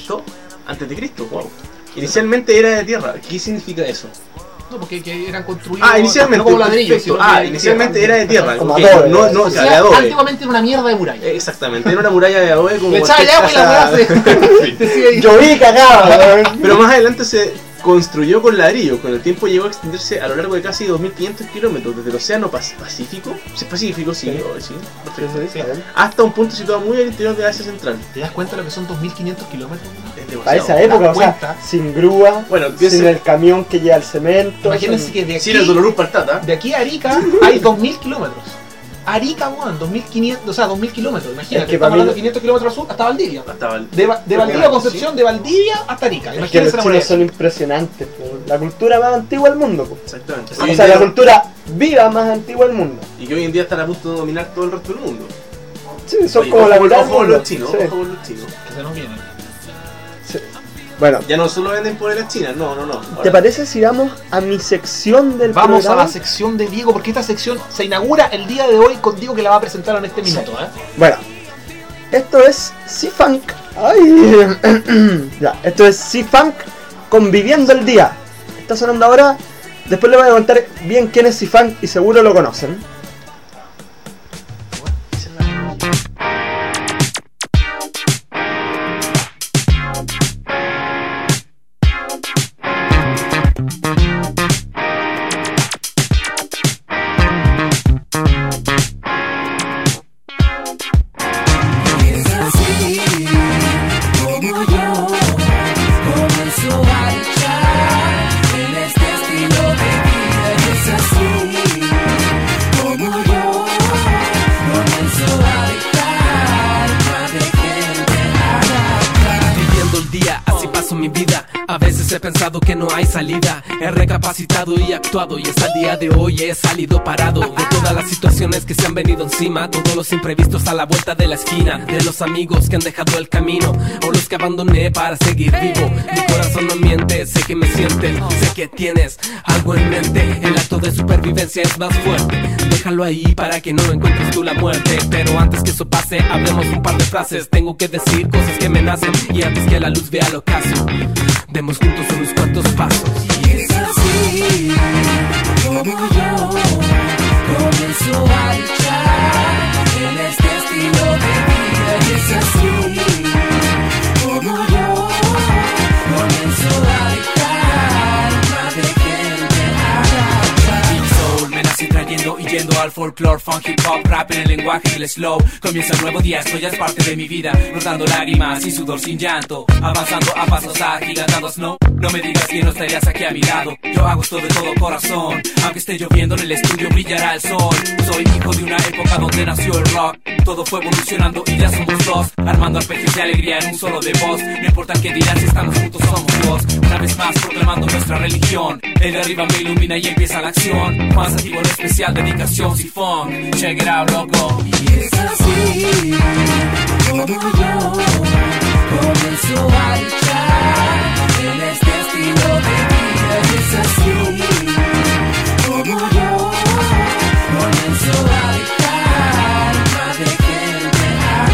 antes de Cristo, wow. Inicialmente era de tierra. ¿Qué significa eso? No, porque que eran construidos Inicialmente, no como ladrillos, perfecto. sino que- Inicialmente era de tierra. Como ok, adobe. no, O sea, de adobe. antiguamente era una mierda de muralla. Exactamente, era una muralla de adobe como Le echaba cualquier agua y la casa- weá se sigue ahí. Yo vi cagado, weón. Pero más adelante se construyó con ladrillo. Con el tiempo llegó a extenderse a lo largo de casi 2500 kilómetros desde el Océano Pacífico. Sí, Pacífico, sí, Sí. perfecto. Sí, está bien. Hasta un punto situado muy al interior de Asia Central. ¿Te das cuenta de lo que son 2500 kilómetros? Es Para demasiado. esa época, o sea, cuenta. sin grúa, Bueno, sin piensa, el camión que lleva el cemento. Imagínense sin- que de sin el aquí, Dolorú Partata. de aquí a Arica hay 2000 kilómetros. Arica, weón, 2500, o sea, 2000 kilómetros. Imagínate, Es que estamos para mí hablando lo- de 500 kilómetros al sur hasta Valdivia. Hasta De Valdivia a Concepción, de Valdivia hasta Arica. Es que los Imagínense la chinos muralla. son impresionantes, po. La cultura más antigua del mundo, po. Exactamente. O sea, la cultura viva más antigua del mundo. Y que hoy en día están a punto de dominar todo el resto del mundo. Sí, son Oye, como la ojo, mitad del ojo con mundo. los chinos, Sí, ojo con los chinos. Que se nos viene. sí. Bueno, Ya no solo venden por las chinas, no. ¿te Ahora, parece si vamos a mi sección del Vamos programa? a la sección de Diego, porque esta sección se inaugura el día de hoy con Diego, que la va a presentar en este minuto. ¿Eh? Bueno, esto es C-Funk. Ay, ya, esto es C-Funk conviviendo el día. Está sonando ahora. Después les voy a contar bien quién es C-Funk y seguro lo conocen. Es así como yo comienzo a luchar en este estilo de vida. Y es así pensado que no hay salida. He recapacitado y actuado, y hasta el día de hoy he salido parado de todas las situaciones que se han venido encima, todos los imprevistos a la vuelta de la esquina, de los amigos que han dejado el camino o los que abandoné para seguir vivo. Mi corazón no miente, sé que me sienten, sé que tienes algo en mente. El acto de supervivencia es más fuerte, déjalo ahí para que no encuentres tú la muerte. Pero antes que eso pase, hablemos un par de frases. Tengo que decir cosas que me nacen, y antes que la luz vea el ocaso, demos juntos unos cuantos pasos. Y es así como yo comienzo a luchar en este estilo de vida. Y es así como yo comienzo a dejar más de gente haga. Big Soul, me nací trayendo y yendo al folklore, funk, hip hop, rap en el lenguaje del slow. Comienza un nuevo día, esto ya es parte de mi vida, rodando lágrimas y sudor sin llanto, avanzando a pasos agigantados. No me digas que no estarías aquí a mi lado. Yo hago esto de todo corazón, aunque esté lloviendo en el estudio brillará el sol. Soy hijo de una época donde nació el rock, todo fue evolucionando y ya somos dos, armando arpegios de alegría en un solo de voz. No importa qué dirás, si estamos juntos somos dos. Una vez más proclamando nuestra religión, el de arriba me ilumina y empieza la acción. Más activo en especial, dedicación sifón. Check it out, loco. Y es así como yo comienzo a luchar en este estilo de vida. Y es así como yo comienzo a dejar más de gente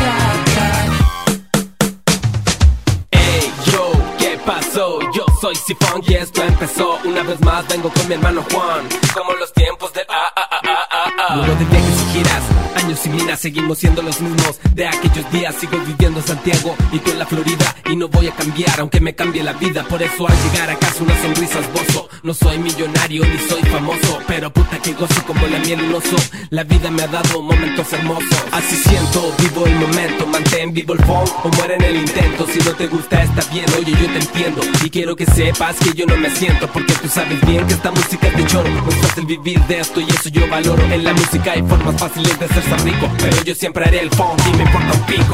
haga. Hey, yo, ¿qué pasó? Yo soy Sifón y esto empezó. Una vez más vengo con mi hermano Juan, como los tiempos del Luego de viajes y giras, años y minas, seguimos siendo los mismos de aquellos días. Sigo viviendo en Santiago y tú en la Florida, y no voy a cambiar aunque me cambie la vida. Por eso al llegar a casa una sonrisa esbozo. No soy millonario ni soy famoso, pero puta que gozo como la miel un oso. La vida me ha dado momentos hermosos, así siento, vivo el momento. Mantén vivo el phone o muere en el intento. Si no te gusta está bien, oye yo te entiendo, y quiero que sepas que yo no me siento, porque tú sabes bien que esta música es de choro. No es fácil vivir de esto y eso yo valoro. En la música hay formas fáciles de ser tan rico, pero yo siempre haré el funk y me importa un pico.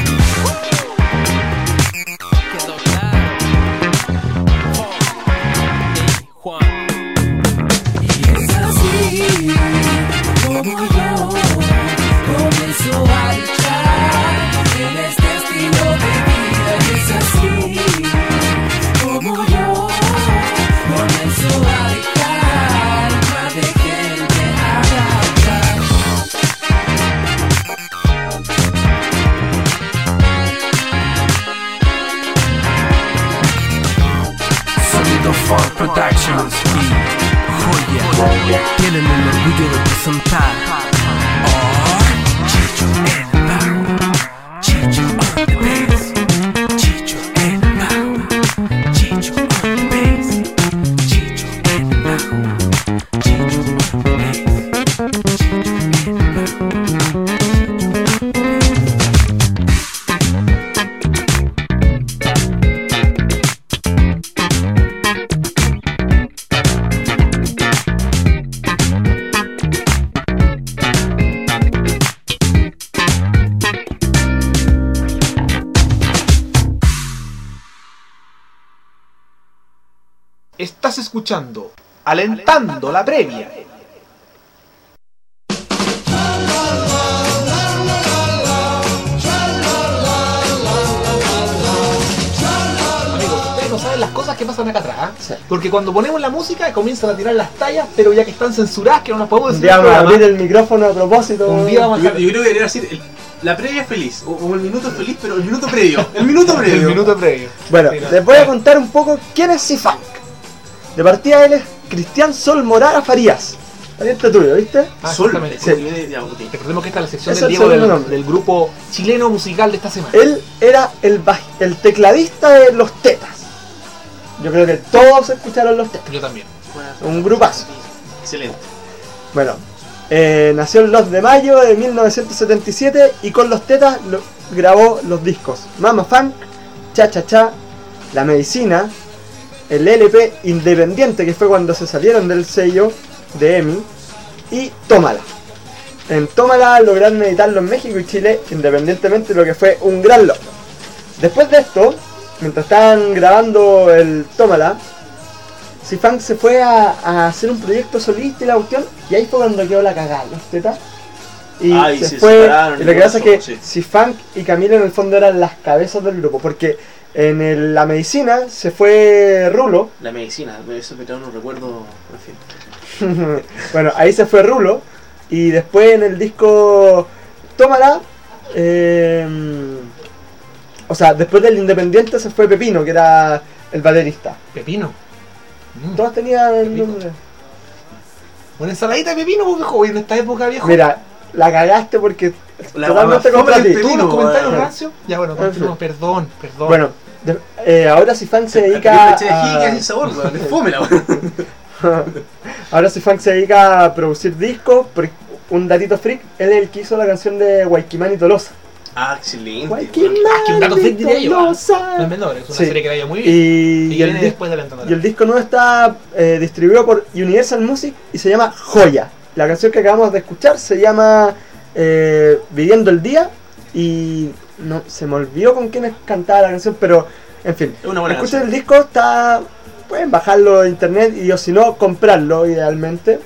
Quedó claro. Hey, Juan. Y es así como yo comienzo a luchar en este estilo de vida. Y es así como yo comienzo a dejar más de gente haga. Sonido Funk Productions y Joya tienen el orgullo de presentar Chicho el Bajo, Chicho on the bass, Chicho el Bajo, Chicho on the bass, Chicho el Bajo, Chicho on the bass, Chicho el Bajo. Estás escuchando Alentando la Previa. Amigos, ustedes no saben las cosas que pasan acá atrás, ¿eh? Sí. Porque cuando ponemos la música comienzan a tirar las tallas, pero ya que están censuradas, que no las podemos Un decir. día en el vamos a programa. abrir el micrófono a propósito. Un día vamos a Yo creo que debería decir la previa feliz, o el minuto feliz, pero el minuto previo. El minuto previo. El minuto previo. Bueno, Sí, no. les voy a contar un poco quién es C-Funk. De partida él es Cristian Sol Moraga Farías. Pariente tuyo, ¿viste? Ah, Sol. exactamente. Sí. Recordemos que esta es la sección Es del el Diego segundo del, nombre. del grupo chileno musical de esta semana. Él era el tecladista de Los Tetas. Yo creo que todos escucharon Los Tetas. Yo también. Un grupazo. Excelente. Bueno, nació el 2 de mayo de 1977 y con Los Tetas grabó los discos Mama Funk, Cha Cha Cha, La Medicina, el LP Independiente, que fue cuando se salieron del sello de EMI, y Tómala. En Tómala lograron editarlo en México y Chile independientemente, lo que fue un gran logro. Después de esto, mientras estaban grabando el Tómala, C-Funk se fue a hacer un proyecto solista y la cuestión, y ahí fue cuando quedó la cagada, ¿no? ¿Teta? Y se fue, y lo que pasa es que C-Funk y Camilo en el fondo eran las cabezas del grupo, porque en la medicina se fue Rulo. La medicina, eso que no recuerdo, en fin. Bueno, ahí se fue Rulo, y después en el disco Tómala, o sea, después del Independiente se fue Pepino, que era el baterista. Pepino. Todos tenían el nombre. Una ensaladita de pepino, viejo, en esta época, viejo. Mira, la cagaste porque La totalmente fome contra del ti. pepino. ¿Tú los comentarios bueno. rancios? Ya, bueno, continuamos, perdón. Bueno, ahora C-Funk se dedica Que hace sabor, weón, es fome la weón. ahora C-Funk se dedica a producir discos. Un datito freak, él es el que hizo la canción de Waikimani Tolosa. Ah, excelente. Que un dato freak diría yo. Tolosa. No es menor, es una Sí. serie que la ido muy bien. Y viene el después de la entrada. Y el disco nuevo está distribuido por Universal Music y se llama Joya. La canción que acabamos de escuchar se llama Viviendo el Día, y no se me olvidó con quién cantaba la canción, pero en fin, Es una buena escuchen canción. el disco, pueden bajarlo de internet y o si no, comprarlo idealmente.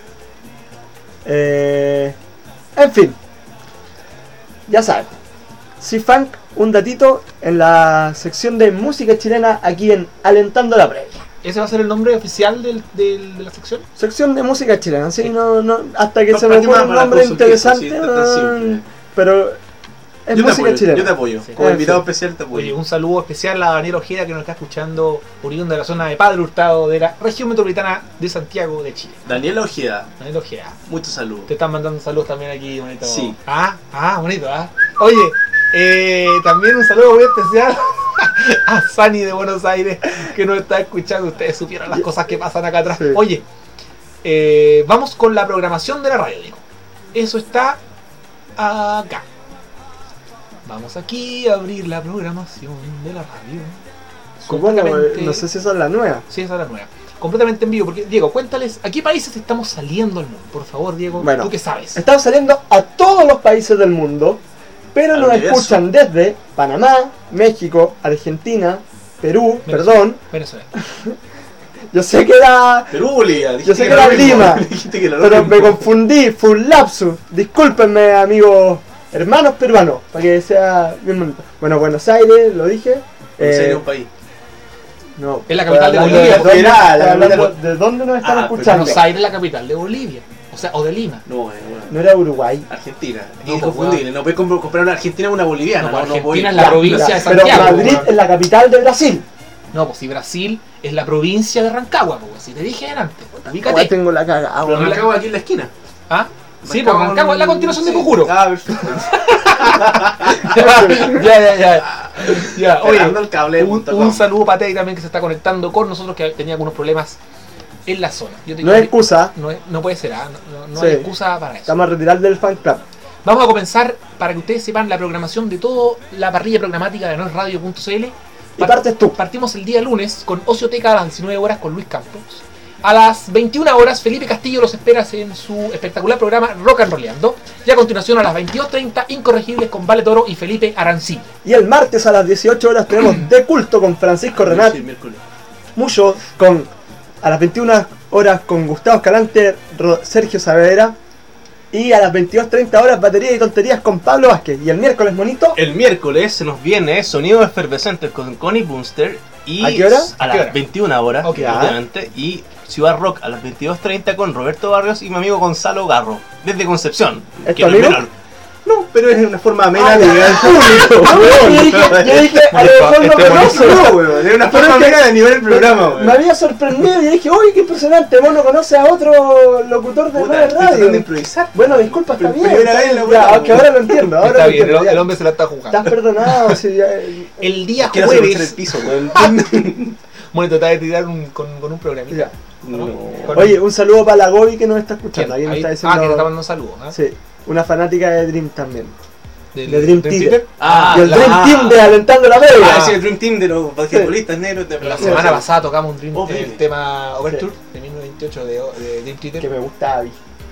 En fin, ya saben, C-Funk, un datito en la sección de música chilena aquí en Alentando la Previa. ¿Ese va a ser el nombre oficial de la sección? Sección de música chilena, sí, no, hasta que No, se me ¿para qué ocurra más un para nombre consultar? interesante, Sí, está tan simple. pero es Yo te música apoyo, chilena. yo te apoyo. Sí. Como En invitado fin. especial te Oye, apoyo. un saludo especial a Daniel Ojeda, que nos está escuchando oriundo de la zona de Padre Hurtado, de la región metropolitana de Santiago de Chile. Daniela Ojeda, Daniel Ojeda. muchos saludos. Te están mandando saludos también aquí, bonito. Sí. Bonito, Oye, también un saludo muy especial a Sani de Buenos Aires, que nos está escuchando. Ustedes supieron las cosas que pasan acá atrás. Sí. Oye, vamos con la programación de la radio, Diego. Eso está acá. Vamos aquí a abrir la programación de la radio. Supongo, Completamente- no sé si esa es la nueva. Sí, esa es la nueva. Completamente en vivo. Porque, Diego, cuéntales, ¿a qué países estamos saliendo al mundo? Por favor, Diego, Bueno. ¿tú qué sabes? Estamos saliendo a todos los países del mundo, pero Al nos universo. escuchan desde Panamá, México, Argentina, Perú, Venezuela. perdón. Venezuela. Yo sé que era... Perú, Bolivia. Yo dijiste sé que era era lo mismo. Lima, Dijiste que era lo pero mismo. me confundí, fue un lapsus. Discúlpenme, amigos, hermanos peruanos, para que sea bien bonito. Bueno, Buenos Aires, lo dije. Buenos Aires es un país. No, Es la capital de estoy Bolivia, hablando federal, estoy hablando capital. de dónde nos están Ah, escuchando. Buenos Aires es la capital de Bolivia. O sea, o de Lima. No, bueno. No era Uruguay. Argentina. No, Es pues, confundible. No puedes comprar una argentina con una boliviana. No, pues, No, Argentina es voy- la provincia Ya, de pero Santiago. Madrid weón. es la capital de Brasil. No, pues si Brasil es la provincia de Rancagua, pues si te dije antes. Ahora Ubícate. tengo la cagada. Pero weón. me acabo aquí en la esquina. ¿Ah? Sí, pues Rancagua es la continuación de Cocuro. Ah, perfecto. Ya, oye, Pegando el cable de punto un com. saludo para Teddy también que se está conectando con nosotros, que tenía algunos problemas en la zona. Yo te No es excusa, no puede ser, no Sí. hay excusa para eso. vamos a retirar del fan club. Vamos a comenzar para que ustedes sepan la programación de toda la parrilla programática de noesradio.cl. Y partes tú. Partimos el día lunes con Ocioteca a las 19 horas con Luis Campos. A las 21 horas Felipe Castillo los espera en su espectacular programa Rock and Rollando. Y a continuación a las 22:30 Incorregibles con Vale Toro y Felipe Arancilla. Y el martes a las 18 horas tenemos De Culto con Francisco Renat. Sí, miércoles. Mucho con a las 21 horas con Gustavo Escalante, Sergio Saavedra. Y a las 22:30 horas Batería y Tonterías con Pablo Vázquez. Y el miércoles, monito, El miércoles se nos viene Sonido Efervescente con Connie Bunster. Y ¿A qué hora? A ¿A qué hora? las 21 horas, Ok. obviamente. Y Ciudad Rock a las 22:30 con Roberto Barrios y mi amigo Gonzalo Garro. Desde Concepción. ¿Es que tu no es amigo? menor. No, pero es una forma amena de ya. llegar al público. yo dije, a lo mejor no Este conoce. buenísimo, weón. Es una Pero forma es que amena de nivel del programa, Me weón. había sorprendido y dije, uy, qué impresionante, vos no conoces a otro locutor de Puta, Nueva estoy tratando de Radio. improvisar. Bueno, disculpa, está bien. Primera vez en la Ya, buena, aunque ahora lo entiendo. Ahora Está lo bien, entiendo, ya. el hombre se la está jugando. Estás perdonado. Sí, ya, El día Quiero hacer el jueves, piso, weón. bueno, tratar de tirar con un programita. ya. No. Con- Oye, un saludo para la Gobi que nos está ¿Quién? escuchando. Ahí me Ahí- está que diciendo. te está mandando saludos. ¿Ah? Sí, una fanática de Dream también. Del- De Dream Dream Theater. Ah, y el Dream Team de Alentando la Ah, Vega. sí, el Dream Team de los basquetbolistas negros de La semana pasada tocamos un Dream, Horrible. el tema Overture de 1928 de Dream Theater. Que me gusta Abby.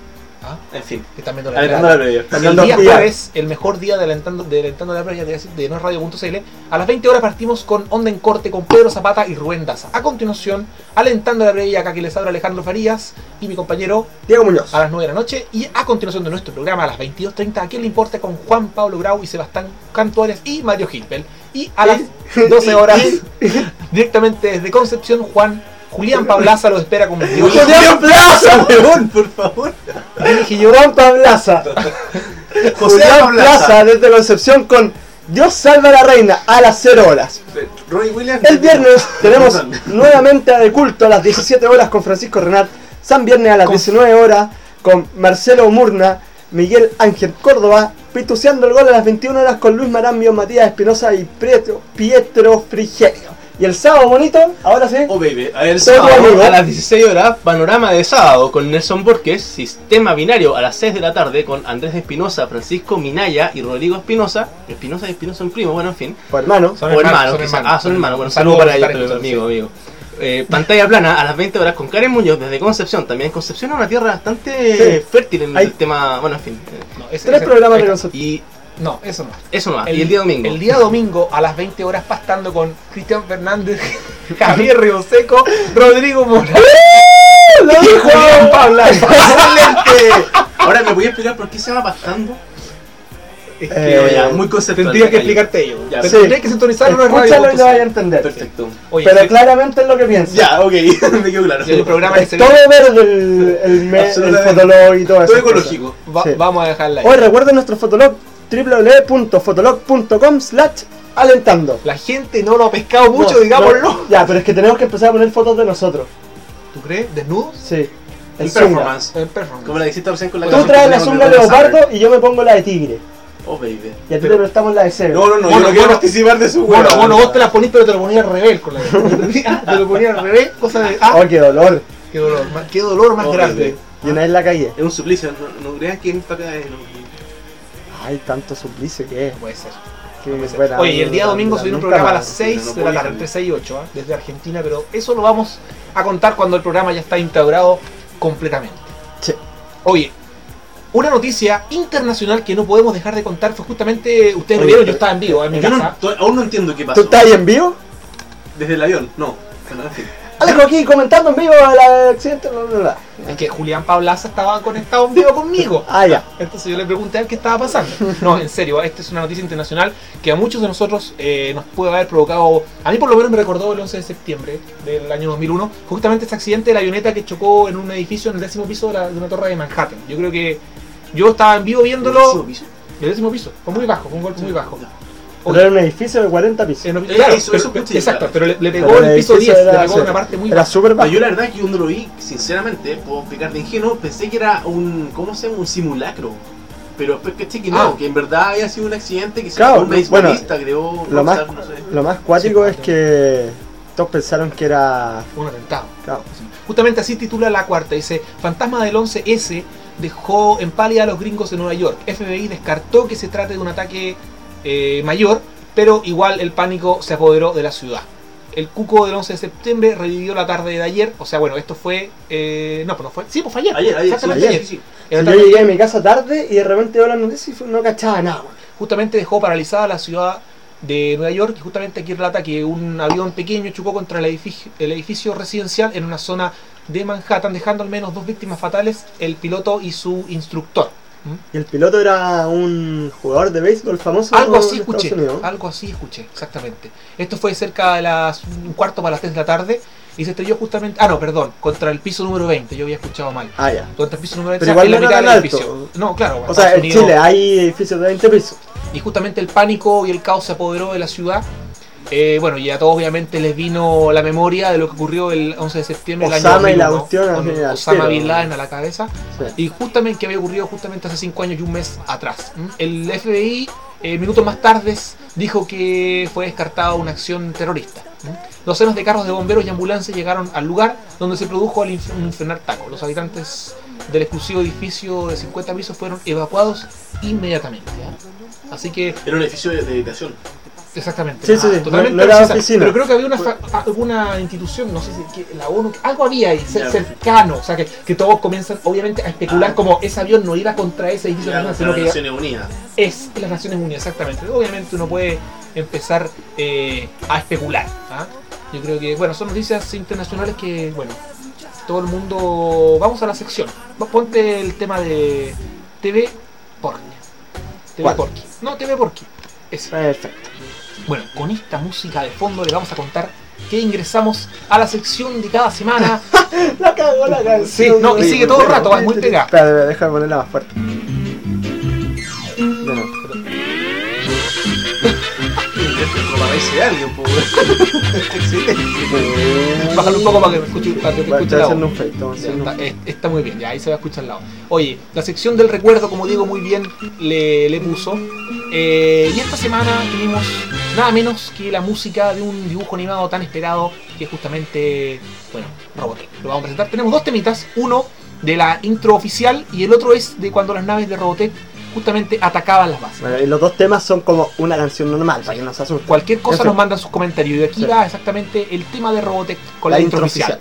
En fin. Que están viendo Alentando la previa. El día jueves, el mejor día de Alentando la previa de NoesRadio.cl, a las 20 horas partimos con Onda en Corte con Pedro Zapata y Rubén Daza. A continuación, Alentando la previa, acá que les habla Alejandro Farías y mi compañero Diego Muñoz. A las 9 de la noche. Y a continuación de nuestro programa, a las 22:30, ¿a quién le importa? Con Juan Pablo Grau y Sebastián Cantuarias y Mario Gilpel. Y a las 12 horas, directamente desde Concepción, Julián Pablaza los espera con 28. ¡Julián Plaza, weón! Por favor. Dije Julián Pablaza. Julián Plaza desde Concepción con Dios salva a la reina a las 0 horas. Roy Williams. El viernes tenemos nuevamente a De Culto a las 17 horas con Francisco Renat. San Viernes a las 19 horas con Marcelo Murna, Miguel Ángel Córdoba. Pituceando el gol a las 21 horas con Luis Marambio, Matías Espinosa y Pietro Frigerio. Y el sábado bonito, ahora sí. Oh baby, el Todo sábado amigo. A las 16 horas, panorama de sábado con Nelson Borges, sistema binario a las 6 de la tarde con Andrés Espinosa, Francisco Minaya y Rodrigo Espinosa. Espinosa y Espinosa un primo, bueno, en fin. O hermano. Son O hermanos, hermanos, son quizá. hermanos. Son hermanos. Bueno, Saludos saludo para ellos, para ellos, amigo. Pantalla plana a las 20 horas con Karen Muñoz desde Concepción. También Concepción es una tierra bastante Sí. fértil en Hay el tema. Bueno, en fin. No, 3 programas de Concepción. Y No, eso no. eso no. Y el día domingo. El día domingo a las 20 horas pastando con Cristian Fernández, Javier Rioseco, Rodrigo Morales y Julián Pabla. ¡Excelente! Ahora me voy a explicar por qué se llama pastando. Ya, muy conceptual. Tendría que explicarte yo. Ya, Tendría que sintonizarlo en Escúchalo y lo radio. vaya a entender. Perfecto. Oye, Pero sí, claramente es lo que piensa. Ya, ok, me quedó claro. y el programa que Es se todo ve, verde el Absolutamente. fotolog y todo eso. Todo ecológico. va- Sí. vamos a dejarla ahí. Hoy recuerden nuestro fotolog www.fotolog.com/alentando. La gente no lo ha pescado mucho, digámoslo. No, ya, pero es que tenemos que empezar a poner fotos de nosotros. ¿Tú crees? ¿Desnudos? Sí. El zunga. performance. El performance. Como la hiciste recién con la Tú canción traes que la tenemos zunga de Donna leopardo Summer. y yo me pongo la de tigre. Oh, baby. Y a ti te prestamos la de cebo. No, yo Bueno, no quiero bueno. participar de su Bueno, hueá. bueno, vos te la ponís, pero te lo ponías al revés con la te lo ponías al revés, cosa de. Oh, qué dolor. Qué dolor más Oh, grande. baby. Y una vez la calle. Es un suplicio, no creas que en esta acá es. Ay, tanto suplicio que es. No puede ser. Qué No puede ser. buena Oye, y el día onda, domingo se viene un nunca programa a más. las 6 No de la puedo tarde, ir. entre 6 y 8, desde Argentina, pero eso lo vamos a contar cuando el programa ya está integrado completamente. Sí. Oye, una noticia internacional que no podemos dejar de contar fue justamente, ustedes lo Oye, vieron, yo estaba en vivo en mi Yo casa. aún no entiendo qué ¿Tú pasó. estás ahí en vivo? Desde el avión, no. Bueno, en fin. Alejo aquí comentando en vivo el accidente. Bla, bla, bla. Es que Julián Pablaza estaba conectado en vivo conmigo. Ah, ya. Entonces yo le pregunté a él qué estaba pasando. No, en serio, esta es una noticia internacional que a muchos de nosotros nos puede haber provocado, a mí por lo menos me recordó el 11 de septiembre del año 2001, justamente este accidente de la avioneta que chocó en un edificio en el 10º piso de una torre de Manhattan. Yo creo que yo estaba en vivo viéndolo. El 10º piso, fue muy bajo, fue un golpe muy bajo. Pero era un edificio de 40 pisos. Claro, eso pero- escuché, exacto, claro. pero le pegó Pero en el piso 10, le era- pegó en una parte muy Era baja. súper bajo. Yo la verdad que cuando lo vi, sinceramente, puedo explicar de ingenuo, pensé que era un, ¿cómo se llama? Un simulacro. Pero después caché que no, Ah. que en verdad había sido un accidente que se Claro, un beisbolista creó. Lo más, no sé. lo más cuático Sí, es que todos pensaron que era. Un atentado. Claro. Justamente así titula la cuarta, dice, Fantasma del 11S dejó en pálida a los gringos de Nueva York. FBI descartó que se trate de un ataque mayor, pero igual el pánico se apoderó de la ciudad. El cuco del 11 de septiembre revivió la tarde de ayer, o sea, bueno, esto fue... no, pues no fue... Sí, pues fue ayer. Ayer, Exactamente sí, ayer. sí. En la Si yo tarde de llegué a ayer, mi casa tarde y de repente veo la noticia y no cachaba nada. justamente dejó paralizada la ciudad de Nueva York, y justamente aquí relata que un avión pequeño chocó contra el edificio residencial en una zona de Manhattan, dejando al menos 2 víctimas fatales, el piloto y su instructor. Y el piloto era un jugador de béisbol famoso. Algo así de Estados escuché, Unidos. algo así escuché, exactamente. Esto fue cerca de las un cuarto para las 3 de la tarde y se estrelló justamente, contra el piso número 20, yo había escuchado mal. Ah, ya. Contra el piso número 20, Pero igual en la no mitad era del tan edificio. alto. No, claro. O sea, Estados en Unidos- Chile hay edificios de 20 pisos. Y justamente el pánico y el caos se apoderó de la ciudad. Bueno, y a todos obviamente les vino la memoria de lo que ocurrió el 11 de septiembre del año Osama y 2001, la cuestión, con así, al Osama tiro. Bin Laden a la cabeza. Sí. Y justamente que había ocurrido justamente hace 5 años y un mes atrás. El FBI, minutos más tarde, dijo que fue descartada una acción terrorista. Docenas de carros de bomberos y ambulancias llegaron al lugar donde se produjo un infernal taco. Los habitantes del exclusivo edificio de 50 pisos fueron evacuados inmediatamente. ¿Ya? Así que Era un edificio de habitación. Exactamente. Sí, Totalmente no era precisa. oficina. Pero creo que había alguna institución, no sé si la ONU, algo había ahí, Ya. cercano. O sea, que todos comienzan obviamente a especular como ese avión no iba contra ese edificio, Ya, sino las que Naciones Unidas. es las Naciones Unidas, exactamente. Obviamente uno puede empezar a especular. ¿Ah? Yo creo que, bueno, son noticias internacionales que, bueno, todo el mundo... Vamos a la sección. Ponte el tema de TV Porky. TV ¿Cuál? Porky. No, TV Porky. Ese. Perfecto. Bueno, con esta música de fondo le vamos a contar que ingresamos a la sección de cada semana. La cagó la canción. Sí, no, y sigue todo el rato, va muy pegada. Espérate, déjame ponerla más fuerte. No. Como aparece alguien, pues. Excelente. Bájalo un poco para que me escuche, para que te escuche la voz. Haciendo un fake, estamos Ya, haciendo un está muy bien, ya ahí se va a escuchar la voz. Oye, la sección del recuerdo, como digo muy bien, le puso. Y esta semana tuvimos nada menos que la música de un dibujo animado tan esperado que es justamente, bueno, Robotech. Lo vamos a presentar. Tenemos dos temitas, uno de la intro oficial y el otro es de cuando las naves de Robotech justamente atacaban las bases. Bueno, y los dos temas son como una canción normal, para que no se asusten. Cualquier cosa Eso. nos mandan sus comentarios y aquí Sí. va exactamente el tema de Robotech con la intro oficial.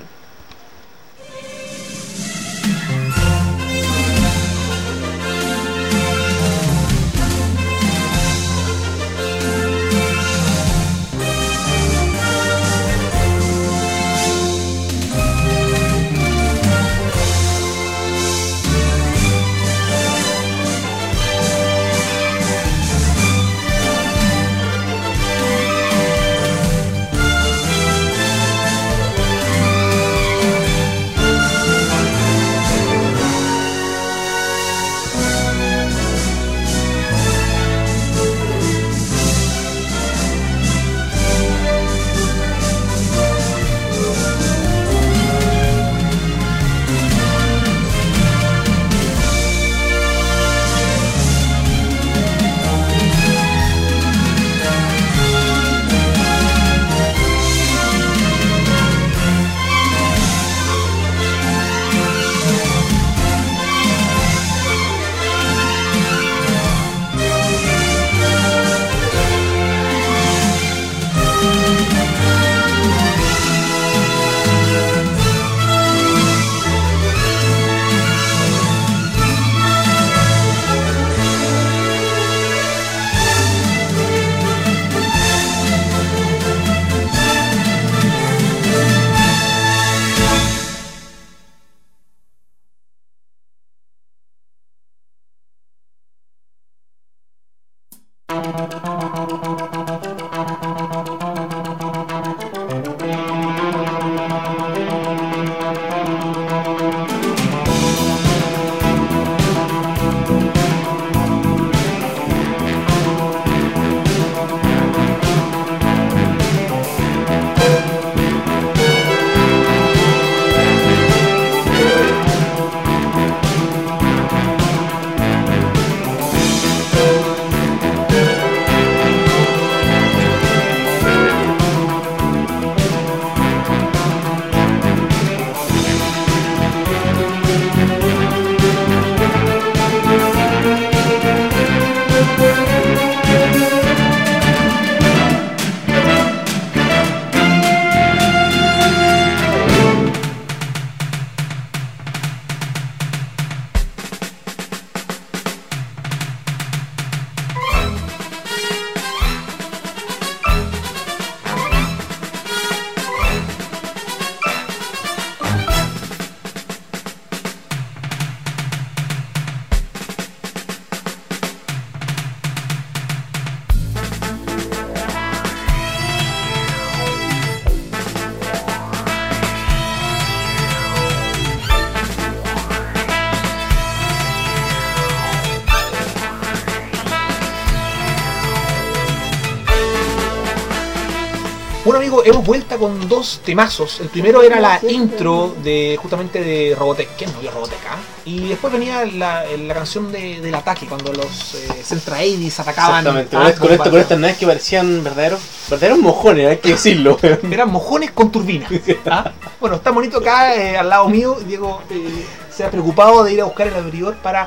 Bueno, amigo, hemos vuelto con dos temazos. El primero era la intro de justamente de Robotech. ¿Quién no vio Robotech? Y después venía la canción del ataque, cuando los Centraedis atacaban. Exactamente, con estas naves que parecían verdaderos mojones, hay que decirlo. Eran mojones con turbina. ¿Ah? Bueno, está bonito acá al lado mío. Diego se ha preocupado de ir a buscar el abridor para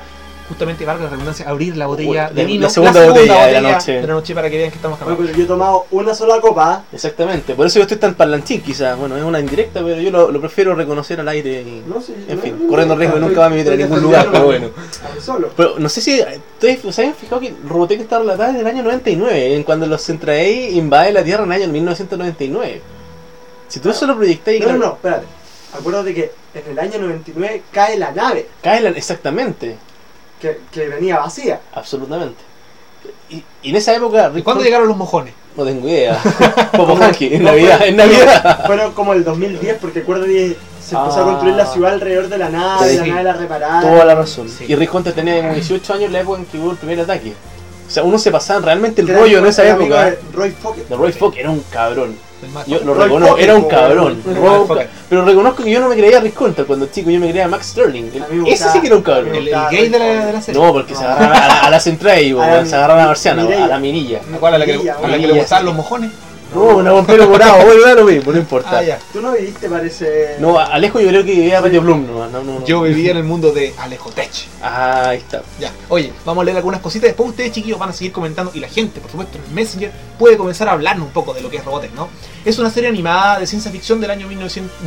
justamente, valga la redundancia, abrir la botella de La vino. segunda botella de la noche. Para que vean que estamos Bueno, cambiando. pero yo he tomado una sola copa. Exactamente, por eso yo estoy tan parlanchín quizás. Bueno, es una indirecta, pero yo lo prefiero reconocer al aire y, No sé, en fin, corriendo riesgo de nunca va a meter a ningún lugar, pero bueno. Solo. Pero no sé si ustedes se habían fijado que Robotech está relatada en el año 99, en cuando los Centrae invade la Tierra en el año 1999. Si tú eso lo proyectáis... No, espérate. Acuérdate que en el año 99 cae la nave, Exactamente, que venía vacía. absolutamente. Y en esa época... ¿Y cuándo llegaron los mojones? No tengo idea. Popo Hanky, en Navidad. Fueron como el 2010, porque acuérdate que se empezó a construir la ciudad alrededor de la nave, Sí. la nave la repararon. Toda la razón. Sí. Y Rick Hunter tenía como 18 años en la época en que hubo el primer ataque. O sea, uno se pasaba realmente el Que rollo en era esa amigo época. de Roy Fokker. De Roy Fokker era un cabrón. El más Yo lo Roy reconozco, Fokker, era un po, cabrón. Roy Fokker. Pero reconozco que yo no me creía Rick Hunter cuando chico, yo me creía Max Sterling. A mí me Ese gustaba- sí que era un cabrón. el gay de la serie. No, porque se agarraban a la Centrae, se agarraban a la Marciana, Mireia. a la Minilla. ¿Cuál? ¿A la que Minilla, le gustaban sí. los mojones? No, una bombero morado, bueno, da lo mismo, no importa. Ah, ya. Tú no viviste, parece. No, Alejo yo creo que vivía Radio Bloom, no. Yo vivía en el mundo de Alejo Tech. Ah, ahí está. Ya, oye, vamos a leer algunas cositas. Después ustedes, chiquillos, van a seguir comentando. Y la gente, por supuesto, en el Messenger puede comenzar a hablarnos un poco de lo que es Robotech, ¿no? Es una serie animada de ciencia ficción del año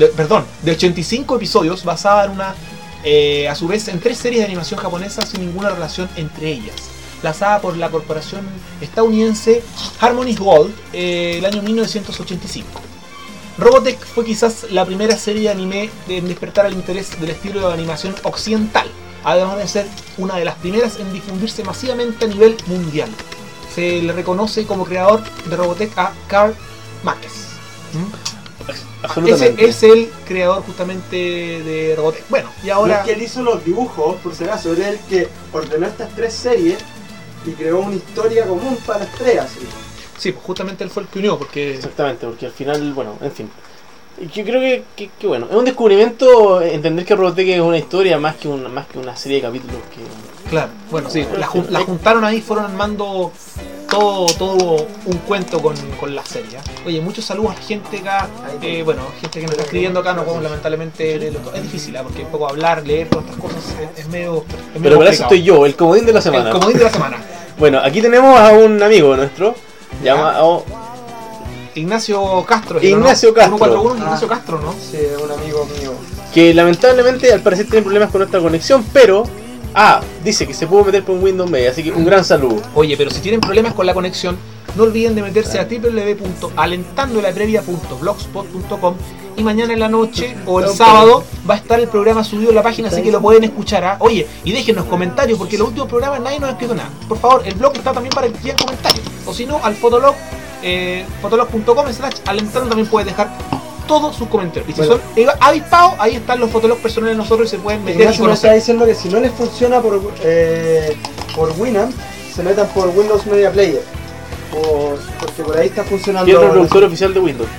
de 85 episodios, basada en una, a su vez, en 3 series de animación japonesas sin ninguna relación entre ellas. Lanzada por la corporación estadounidense Harmony Gold el año 1985. Robotech fue quizás la primera serie de anime en despertar el interés del estilo de animación occidental, además de ser una de las primeras en difundirse masivamente a nivel mundial. Se le reconoce como creador de Robotech a Karl Marx. Absolutamente. Ese es el creador justamente de Robotech. Bueno, y No ahora... es que él hizo los dibujos, por si acaso, él es el que ordenó estas 3 series y creó una historia común para las 3, así. Sí, pues justamente él fue el que unió, porque... Exactamente, porque al final, bueno, en fin. Yo creo que bueno, es un descubrimiento entender que Robotech es una historia más que una serie de capítulos que... Claro, bueno, sí, la juntaron ahí, fueron armando todo un cuento con la serie. Oye, muchos saludos a la gente acá, bueno, gente que nos está escribiendo acá, no podemos lamentablemente leerlo todo. Es difícil, porque un poco hablar, leer todas estas cosas es medio Pero para eso estoy yo, el comodín de la semana. El comodín de la semana. Bueno, aquí tenemos a un amigo nuestro, llamado Ignacio Castro. Ignacio Castro. 141 Ignacio Castro, ¿no? Sí, un amigo mío. Que lamentablemente al parecer tiene problemas con nuestra conexión, pero dice que se pudo meter por un Windows Media, así que un gran saludo. Oye, pero si tienen problemas con la conexión, no olviden de meterse a www.alentandolaprevia.blogspot.com y mañana en la noche o el sábado va a estar el programa subido en la página, así que lo pueden escuchar. Oye, y déjenos comentarios, porque en los últimos programas nadie nos ha escrito nada. Por favor, el blog está también para que quieran comentarios. O si no, al fotolog, fotolog.com/alentando también puedes dejar todos sus comentarios. Y si son avispados, ahí están los fotologs personales de nosotros y se pueden meter y Ignacio me está conocer. diciendo que si no les funciona por Winamp, se metan por Windows Media Player. Porque por ahí está funcionando. Y otro reproductor oficial de Windows.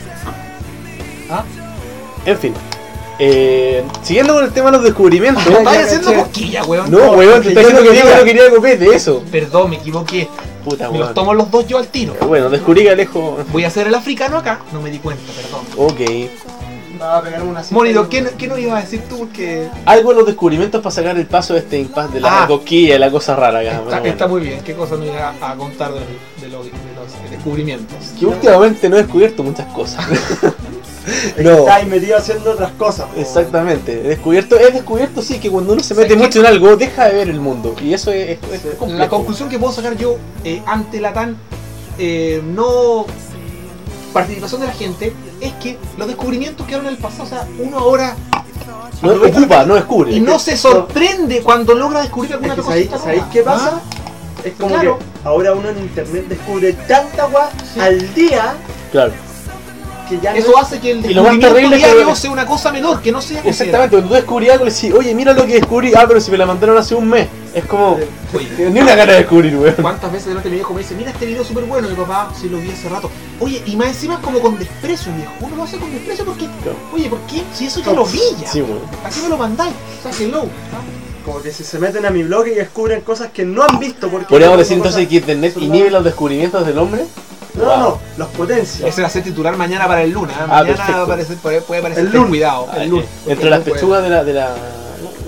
En fin. Siguiendo con el tema de los descubrimientos. Estás haciendo cosquilla, weón. No, weón, te está diciendo que no quería copete, eso. Perdón, me equivoqué. Puta, Me los weón. tomo los dos yo al tiro. Bueno, descubrí que Alejo. Voy a hacer el africano acá. No me di cuenta, perdón. Ok. Va a pegarme una cinta. Monito, ¿qué nos ibas a decir tú? Porque Algo de los descubrimientos para sacar el paso de este impasse de la cosquilla, la cosa rara acá. está muy bien. ¿Qué cosa nos iba a contar de los descubrimientos? Que últimamente no he descubierto muchas cosas. No. Está ahí metido haciendo otras cosas. Exactamente. Es descubierto sí que cuando uno se mete mucho en algo deja de ver el mundo. Y eso es complejo. La conclusión que puedo sacar yo ante la tan no participación de la gente es que los descubrimientos quedaron en el pasado. O sea, uno ahora no ocupa, no descubre. y no se sorprende cuando logra descubrir alguna cosa. ¿Sabéis qué pasa? Es como que ahora uno en internet descubre tanta agua al día. Claro. Que ya eso hace que el y lo más descubrimiento terrible diario sea una cosa menor, que no sea exactamente, cuando tú descubrí algo le decís, oye, mira lo que descubrí, pero si me la mandaron hace un mes. Es como, ni una gana de descubrir, weón. ¿Cuántas veces delante mi viejo me dice, mira este video súper bueno? Mi papá, sí lo vi hace rato. Oye, y más encima es como con desprecio, viejo. Uno lo hace con desprecio porque, oye, ¿por qué? Si eso ya lo vi ya. Sí, weón. ¿Para qué me lo mandáis? O sea, hello. Como que si se meten a mi blog y descubren cosas que no han visto. Porque podríamos decir entonces que internet inhibe los descubrimientos del hombre. No, los potencia. Ese va a ser titular mañana para el Luna. Ah, Mañana va a aparecer, puede aparecer el lunes. cuidado. El lunes. Entre las pechugas de la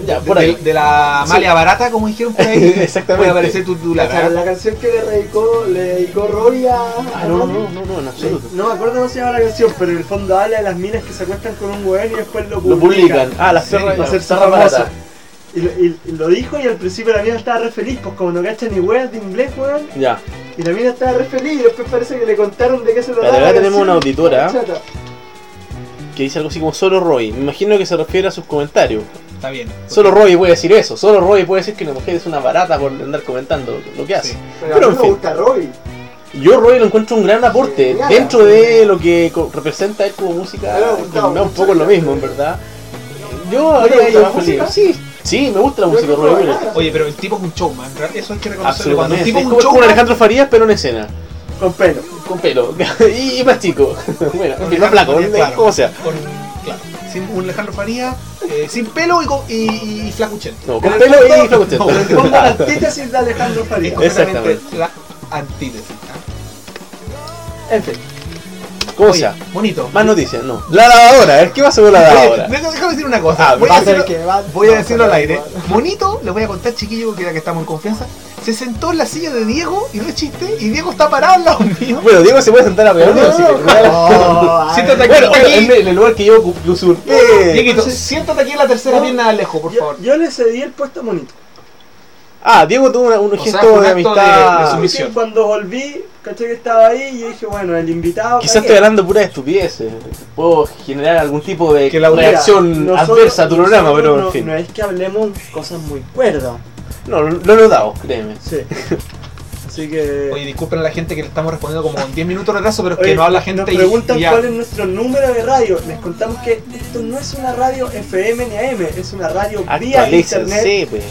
Ya, por ahí. De la Amalia Barata, como dijeron por ahí. Exactamente. Puede aparecer tu titular. La canción que le dedicó Roy a... No, en absoluto. No me acuerdo cómo se llama la canción, pero en el fondo habla de las minas que se acuestan con un weón y después lo Lo publican. Ah, las perras para hacerse perras famoso. baratas. Y lo dijo y al principio la mina estaba re feliz, pues como no cacha ni weas de inglés, weón. Ya. Y la mina estaba re feliz y después parece que le contaron de qué se Pero trataba. acá la tenemos canción. una auditora. Chata. Que dice algo así como solo Roy. Me imagino que se refiere a sus comentarios. Está bien. Solo Roy puede decir eso. Solo Roy puede decir que una mujer es una barata por andar comentando lo que hace. Sí. Pero, Pero a en mí me fin. gusta Roy. Yo Roy lo encuentro un gran aporte. Genial. Dentro de lo que representa él como música, Me ha que gustado me da un mucho. poco lo mismo, en verdad. Yo ¿No te habría gusta ido la feliz. música? Sí, me gusta la música de Yo Roy creo que Williams. bacana. Oye, pero el tipo es un showman. Eso hay que reconocerlo. Cuando el Absolutamente. tipo Es es un como showman. Alejandro Farías, pero en escena. Con pelo. Con pelo. y más chico. Bueno, Con y más flaco, claro, como sea. Claro. Sin un Alejandro Farías, sin pelo y flacuchento. No, con En el pelo fondo- y flacuchento. En el fondo la antítesis de Alejandro Es Farías. completamente Exactamente. la antítesis. En fin. Como Oye, sea. bonito. Más noticias, no. La lavadora, a ver, ¿qué pasa con la lavadora? Déjame decir una cosa. Ah, voy va a a ser decirlo, que va- voy a va a decirlo al ser aire. igual. Bonito, les voy a contar, chiquillo, que ya que estamos en confianza. Se sentó en la silla de Diego y no es chiste. Y Diego está parado al lado mío. Bueno, Diego se puede sentar a pegar, así que... Siéntate aquí. Bueno, aquí. en el lugar que yo usurpé. Dieguito, siéntate aquí en la tercera pierna de Alejo, por favor. Yo le cedí el puesto a Monito. Ah, Diego tuvo un sea, gesto un de acto amistad. de sumisión. Sí, cuando volví, caché que estaba ahí y yo dije, bueno, el invitado... Quizás estoy hablando puras estupideces. Puedo generar algún tipo de Que la reacción Mira, adversa a tu programa, nosotros pero no, en fin. no es que hablemos cosas muy cuerdas. No, lo he notado, créeme. Sí. Así que... Oye, disculpen a la gente que le estamos respondiendo como con 10 minutos de retraso, pero es Oye, que no habla gente nos y- preguntan y ya. cuál es nuestro número de radio. Les contamos que esto no es una radio FM ni AM, es una radio vía internet. Actualícense, pues.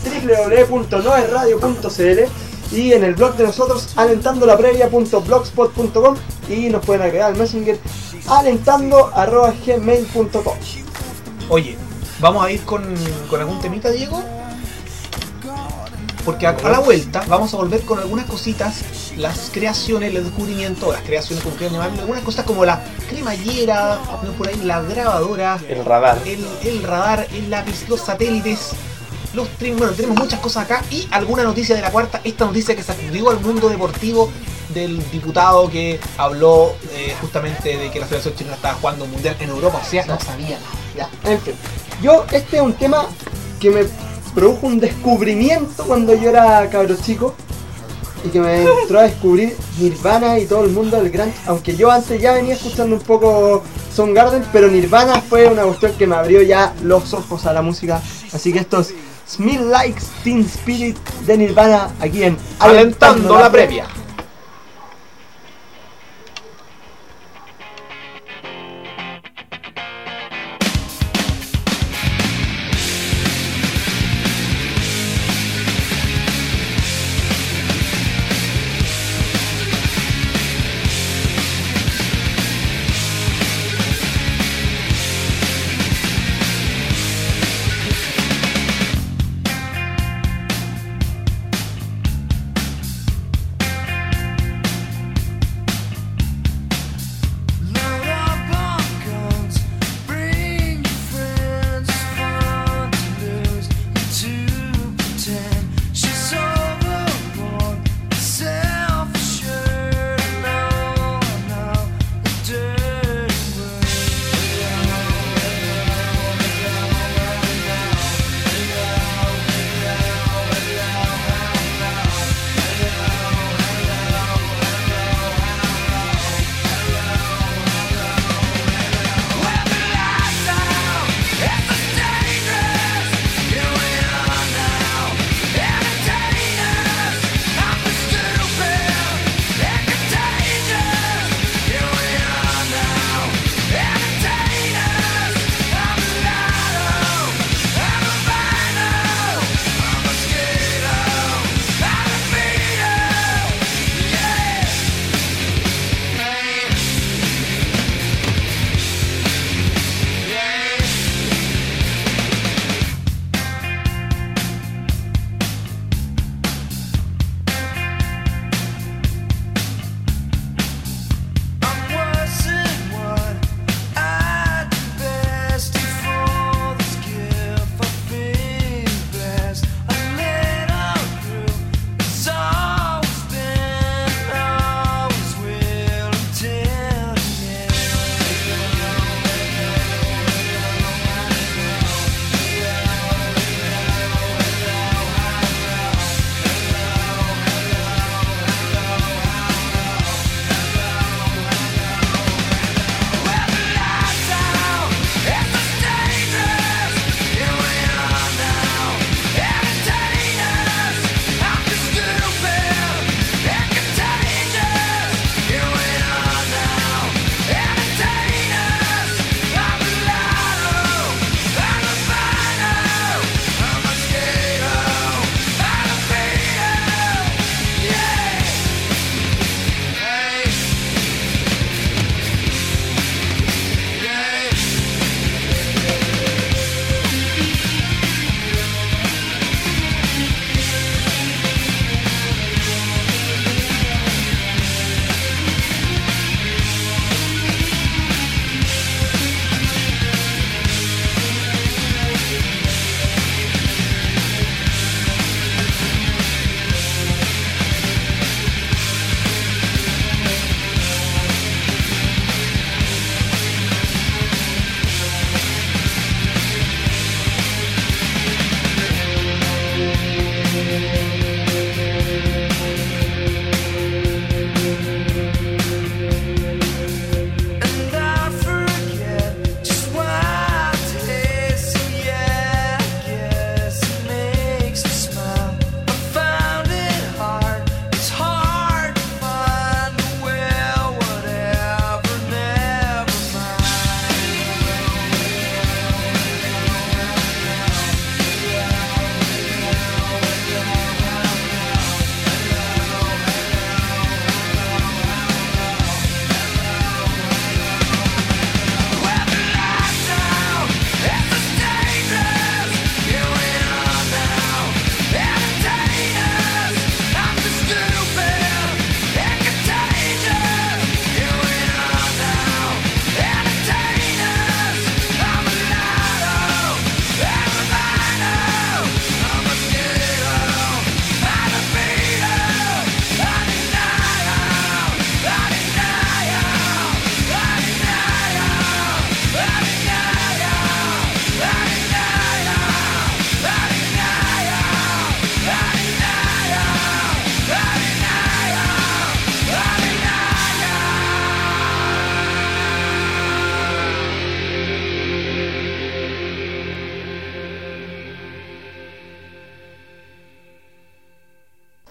www.noesradio.cl y en el blog de nosotros alentandolaprevia.blogspot.com y nos pueden agregar al messenger alentando@gmail.com. Oye, vamos a ir con algún temita, Diego. Porque a la vuelta vamos a volver con algunas cositas, las creaciones, los descubrimientos, las creaciones como quieran llamarlo, algunas cosas como la cremallera, ¿no? Por ahí la grabadora, El radar. el radar, el lápiz, los satélites, los trenes, bueno, tenemos muchas cosas acá y alguna noticia de la cuarta, esta noticia que sacudió al mundo deportivo del diputado que habló justamente de que la selección chilena estaba jugando un mundial en Europa, o sea, no sabía nada. Ya, en fin. Este es un tema que me produjo un descubrimiento cuando yo era cabro chico y que me entró a descubrir Nirvana y todo el mundo del grunge, aunque yo antes ya venía escuchando un poco Soundgarden, pero Nirvana fue una cuestión que me abrió ya los ojos a la música, así que esto es Smell Like Teen Spirit de Nirvana aquí en Alentando la previa. Smell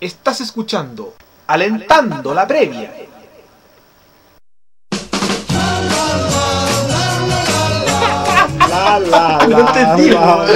Estás escuchando Alentando la Previa. No entendí.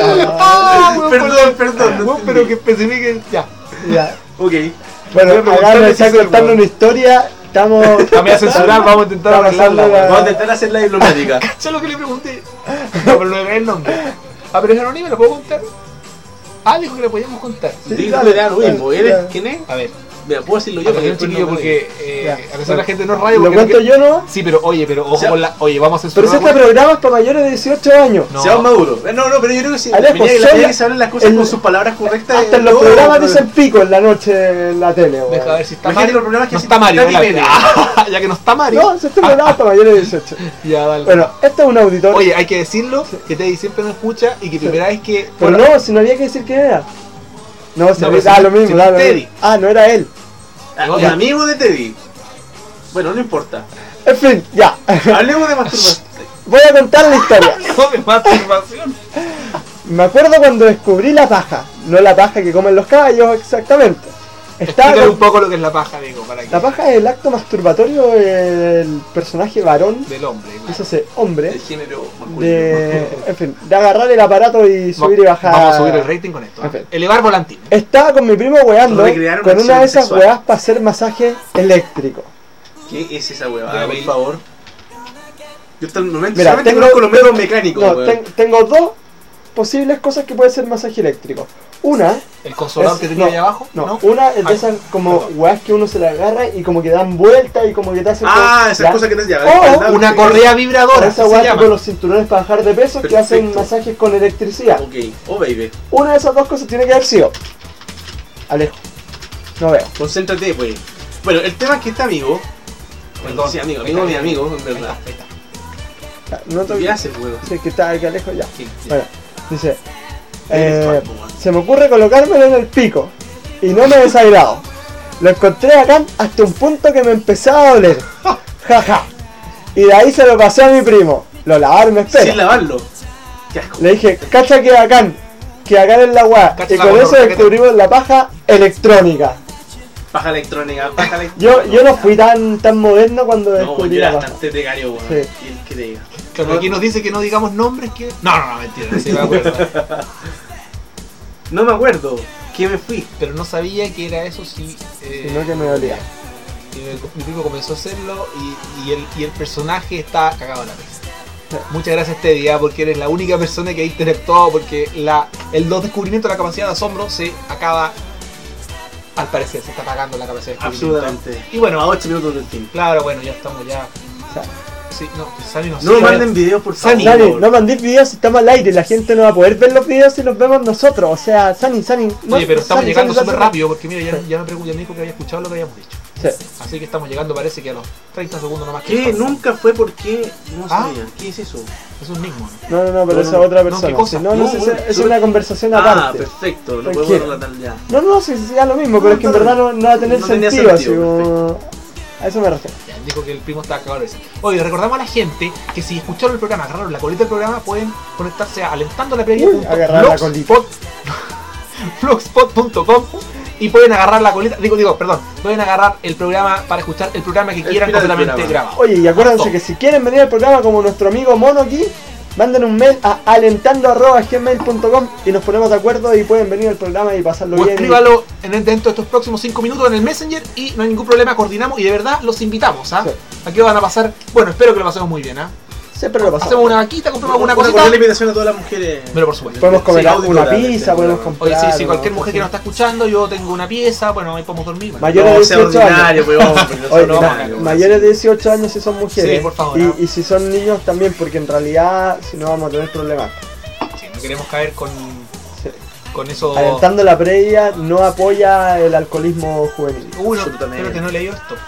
Perdón. Pero que especifiquen. Ya. Ok. Bueno, Voy a acá preguntarle me está si se contando puede. una historia. Estamos. La voy a censurar, vamos a intentar Estamos arreglarla. haciendo la- Vamos a intentar hacer la diplomática. ¿Sabes lo que le pregunté? No, pero no es el nombre. Ah, pero es anónimo, ¿lo puedo contar? Ah, dijo que le podíamos contar. Dígale, da lo mismo. ¿Él es quién es? A ver, Mira, puedo decirlo yo. atención, después chiquillo, no me porque Ya. a veces la gente no es radio. ¿Lo porque cuento no yo no? Sí, pero oye, ojo O sea, con la. Oye, vamos a Pero censurar. si este programa es para mayores de 18 años. No. Seamos maduros. No, pero yo creo que sí. Alejo, Venía que la soy- gente se hablan las cosas el- con sus palabras correctas. Hasta en los No, programas pero- dicen pico en la noche en la tele. weón. Deja ver si está Imagínate Mario. los programas que No hacen está Mario, Tati ¿verdad? Pérez. Ah, ya que no está Mario. No, si este programa es para mayores de 18. Ya, dale. Bueno, este es un auditor. Oye, hay que decirlo que Teddy siempre nos escucha y que primera vez que. pero bueno, no, si no había que decir quién era. No, si No, había- pero si- lo mismo, si da lo Teddy. mismo. Ah, no era él. Un amigo de Teddy. Bueno, no importa. En fin, ya. Hablemos de masturbación. Voy a contar la historia. no de masturbación. Me acuerdo cuando descubrí la paja. No la paja que comen los caballos, exactamente. Estaba Explícale con- un poco lo que es la paja, digo, para que. La paja es el acto masturbatorio del personaje varón, Del hombre. claro. eso se hombre, El género masculino. en fin, de agarrar el aparato y subir y bajar. Vamos a subir el rating con esto. En fin. Elevar volantín. Estaba con mi primo weando Recrear una con una de acción esas sexual. weas para hacer masaje eléctrico. ¿Qué es esa huevada? Ya, Por Bill. favor. Yo hasta el momento Mira, solamente tengo- conozco los métodos mecánicos. No, weón. tengo dos posibles cosas que puede ser masaje eléctrico. Una, El consolador es- que tenía no, ahí abajo. no, una es de Ay, esas como perdón. weas que uno se la agarra y como que dan vuelta y como que te hacen. Ah, como- esas ya. cosas que te llevan. O Una correa vibradora. Esa así se weá llama. tipo los cinturones para bajar de peso que hacen Perfecto. masajes con electricidad. Ok, oh baby. Una de esas dos cosas tiene que haber sido. Alejo. No veo. Concéntrate, pues. Bueno, el tema es que este amigo. Perdón. Sí, amigo de mi amigo, en verdad. Ahí está. No te ¿Qué haces, weón? Sí, que está que Alejo ya. Sí, sí. Bueno, dice. Eres falso, weón. Se me ocurre colocármelo en el pico. Y no me desagrado. Lo encontré acá hasta un punto que me empezaba a doler. Jaja. Y de ahí se lo pasé a mi primo. Lo lavaron, me espera. Sin lavarlo. Qué asco. Le dije, cacha que bacán en la weá. Cacha Y la con weá, eso porque te- descubrimos la paja electrónica. Paja electrónica, paja electrónica. Yo no fui tan moderno cuando No, descubrí yo la era paja. bastante precario, weón. Sí. ¿Quién que te diga? Claro, aquí nos dice que no digamos nombres que. No, mentira, no se me acuerdo. No me acuerdo. ¿Qué me fui? Pero no sabía que era eso si. Sino que me dolía. Mi primo comenzó a hacerlo y el personaje está cagado en la risa. Muchas gracias Teddy, porque eres la única persona que ha interactuado porque los descubrimientos de la capacidad de asombro se acaba, al parecer, se está apagando la capacidad de descubrimiento. Absolutamente. Y bueno, A 8 minutos del fin. claro, bueno, ya estamos ya. O sea, Sí, no, Sani no No sé. me manden videos, por favor. Sani, no mandéis videos si estamos al aire. La gente no va a poder ver los videos si los vemos nosotros. O sea, Sani. Oye, pero estamos llegando súper Sani. rápido porque mira, ya me dijo que había escuchado lo que habíamos dicho. Sí. Así que estamos llegando, parece que a los 30 segundos nomás. que ¿Qué? faltan. Nunca fue porque no Ah. sabía. ¿Qué es eso? Es un mismo, ¿no? No, pero No, esa no, es otra no, persona. ¿qué cosa? Sí, no, No, sé, bueno, es yo- una conversación Ah, aparte. perfecto. No Tranquilo. podemos relatar ya. No, si sea lo mismo, pero es que en verdad no va a tener No tenía sentido. Así sentido, como... A eso me refiero. Ya, dijo que el primo estaba cagado de risa. Oye, recordamos a la gente que si escucharon el programa, agarraron la colita del programa, pueden conectarse a Agarrar la colita. blogspot.com y pueden agarrar la colita, pueden agarrar el programa para escuchar el programa que quieran final del completamente programa. grabado. Oye, y acuérdense Todo. que si quieren venir al programa como nuestro amigo Mono aquí, manden un mail a alentando@gmail.com y nos ponemos de acuerdo y pueden venir al programa y pasarlo O bien. escríbalo dentro de estos próximos 5 minutos en el Messenger y no hay ningún problema, coordinamos y de verdad los invitamos, ¿ah? Sí. Aquí van a pasar, bueno, espero que lo pasemos muy bien, ¿ah? Siempre lo pasamos. Hacemos una vaquita, compramos alguna Una cosita. cordial invitación a todas las mujeres. Pero por supuesto. Podemos comer Sí, una auditora, pizza, podemos comprar. Oye, sí, cualquier una mujer que nos está escuchando, yo tengo una pieza, bueno, ahí podemos dormir. bueno. Mayores de No, sea 18 años. ordinario, weón. porque no sea Oye, ordinario, mayores de 18 años si son mujeres. Sí, por favor, y, ¿no? y si son niños también, porque en realidad si no vamos a tener problemas. Sí, no queremos caer con Sí. eso. Alentando la previa no apoya el alcoholismo juvenil. Uy, no, Absolutamente. espero que no he leído esto.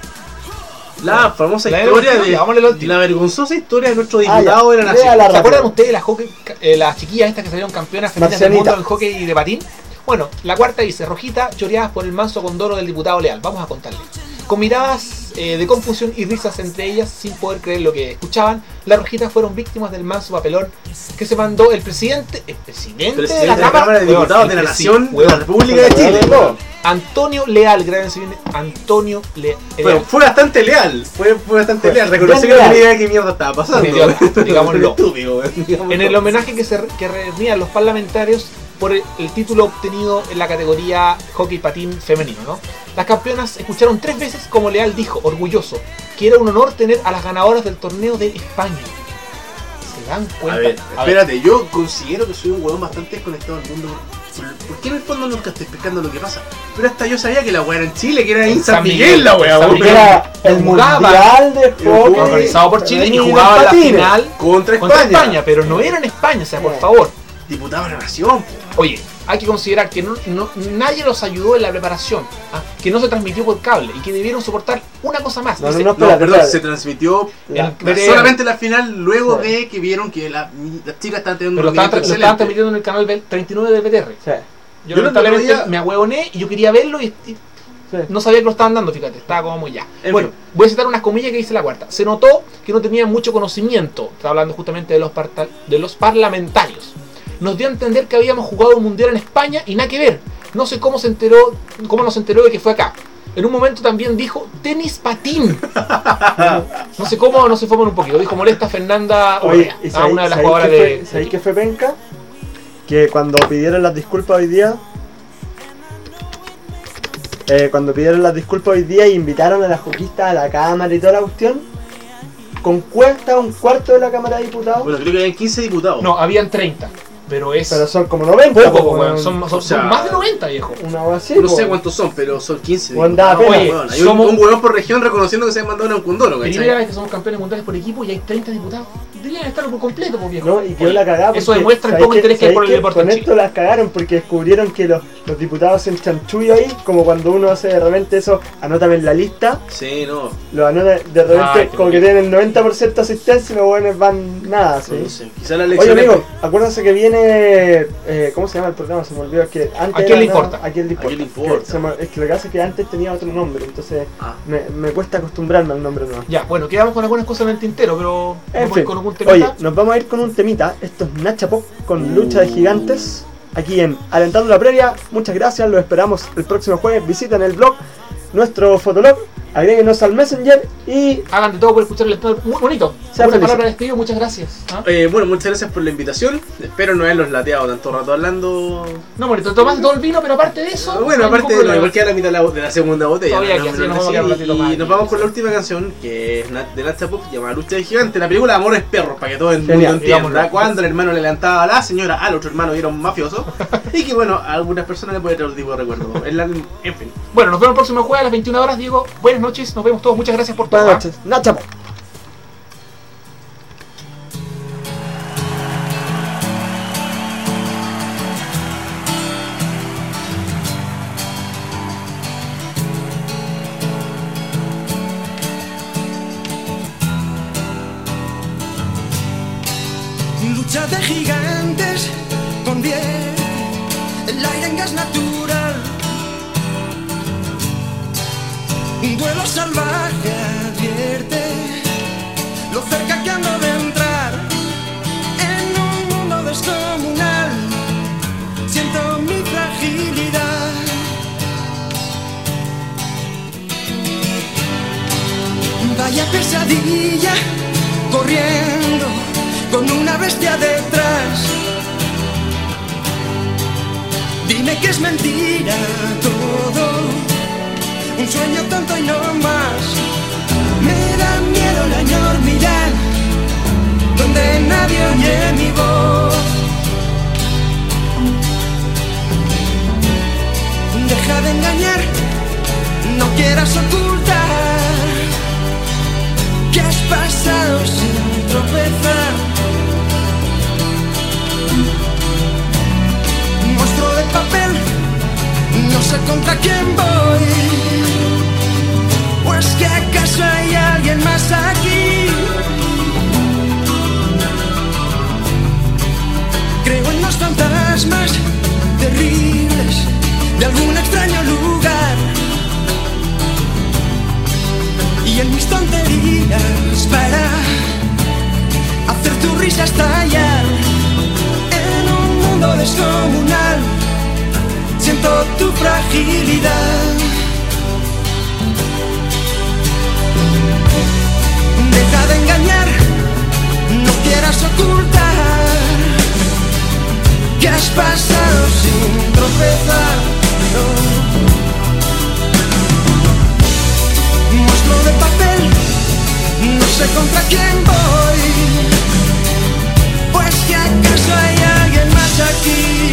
La famosa La historia última, de. vamos a leer la última. La vergonzosa historia de nuestro ya. diputado de la Lea nación. la ¿Se rápido. acuerdan ustedes de las chiquillas estas que salieron campeonas femeninas del Marcianita. mundo del hockey y de patín? Bueno, la cuarta dice, Rojita choreadas por el manso condoro del diputado Leal. Vamos a contarle. Con miradas de confusión y risas entre ellas, sin poder creer lo que escuchaban, las Rojitas fueron víctimas del manso papelón que se mandó el presidente de la Presidente de la Cámara de weón, Diputados el de la presi- Nación de weón, la República de Chile. weón. Antonio Leal, grábense bien, Antonio Leal. Bueno, fue bastante leal. Fue bastante leal. Reconocí que no tenía idea de qué mierda estaba pasando. Idiota, digámoslo. Estúpido, En el homenaje que rendían los parlamentarios por el título obtenido en la categoría hockey patín femenino, ¿no? Las campeonas escucharon 3 veces como Leal dijo, orgulloso, que era un honor tener a las ganadoras del torneo de España. ¿Se dan cuenta? A ver, espérate, yo considero que soy un huevón bastante desconectado del mundo. ¿Por qué en el fondo nunca estoy explicando lo que pasa? Pero hasta yo sabía que la weá era en Chile, que era en San Miguel la weá. Era el mundial de hockey organizado por Chile y jugaba la final contra España. Pero no era en España, o sea, por favor. Diputado de la Nación. Oye, hay que considerar que nadie los ayudó en la preparación, que no se transmitió por cable y que debieron soportar una cosa más. Perdón, se transmitió solamente la final luego de que vieron que las chicas estaban teniendo un movimiento excelente. Lo estaban transmitiendo en el canal 39 del BTR. Sí. Yo lamentablemente me ahueoné y yo quería verlo y no sabía que lo estaban dando, fíjate, estaba como muy ya. Bueno, voy a citar unas comillas que dice la cuarta. Se notó que no tenían mucho conocimiento, está hablando justamente de los parlamentarios. Nos dio a entender que habíamos jugado un mundial en España y nada que ver. No sé cómo nos enteró de que fue acá. En un momento también dijo tenis patín. No sé cómo, no se fueron un poquito. Dijo molesta Fernanda Urrea, una de las jugadoras de. ¿Sabéis qué fue penca? Que cuando pidieron las disculpas hoy día. Y invitaron a las hockeyistas a la cámara y toda la cuestión. Con cuesta un cuarto de la Cámara de Diputados. Bueno, creo que habían 15 diputados. No, habían 30. Pero son como 90. Son más de 90, viejo. Una así, no sé cuántos son, pero son 15. Hay un huevón por región reconociendo que se han mandado un condoro. Primera vez que somos campeones mundiales por equipo y hay 30 diputados. Deberían estar por completo, pues, viejo. No, y quedó la cagada. Eso demuestra el poco interés que hay por el deporte. Con esto las cagaron porque descubrieron que los diputados hacen chanchullo ahí, como cuando uno hace de repente eso, anótame en la lista. Sí, no. Lo anota de repente, como que tienen el 90% de asistencia y los buenos van nada, ¿sí? No sé, quizá la elección. Oye, amigo, acuérdense que viene. ¿Cómo se llama el programa? Se me olvidó. Es que antes ¿A quién le importa? ¿A quién le importa? Es que lo que hace es que antes tenía otro nombre, entonces me cuesta acostumbrarme al nombre nuevo. Ya, bueno, quedamos con algunas cosas en el tintero, pero en fin. Con algún temita. Oye, nos vamos a ir con un temita. Esto es Nacha Pop con Lucha de Gigantes. Aquí en Alentando la Previa. Muchas gracias, los esperamos el próximo jueves. Visiten el blog, nuestro fotolog, agréguenos al Messenger y hagan de todo por escuchar el estudio. Muy bonito. Una palabra de despido, muchas gracias. Bueno, muchas gracias por la invitación. Espero no haberlos lateado tanto rato hablando. No, bonito, tomaste todo el vino, pero aparte de eso. Bueno, aparte de igual queda la mitad de la segunda botella. Y nos vamos con la última canción, que es de Nacha Pop, llamada Lucha de Gigante. La película Amores Perros, para que todo el mundo entienda. Cuando el hermano le levantaba a la señora al otro hermano y era un mafioso. Y que bueno, a algunas personas le puede traer otro tipo de recuerdo. En fin. Bueno, nos vemos el próximo jueves a las 21 horas, Diego. Buenas noches, nos vemos todos. Muchas gracias por todo. Buenas noches. Nacha Pop. Lucha de gigantes convierte el aire en gas natural. Un duelo salvaje advierte lo cerca que ando de entrar en un mundo descomunal. Siento mi fragilidad. Vaya pesadilla corriendo con una bestia detrás. Dime que es mentira todo, un sueño tonto y no más. Me da miedo la enormidad donde nadie oye mi voz. Deja de engañar, no quieras ocultar que has pasado sin tropezar. Monstruo de papel, no sé contra quién voy. ¿O es que acaso hay alguien más aquí? Creo en los fantasmas terribles de algún extraño lugar y en mis tonterías para hacer tu risa estallar. En un mundo descomunal siento tu fragilidad. sé contra quién voy, pues que acaso hay alguien más aquí.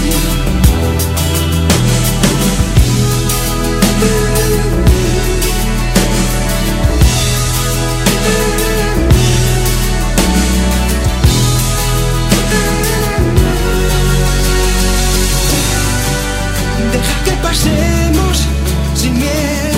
Deja que pasemos sin miedo.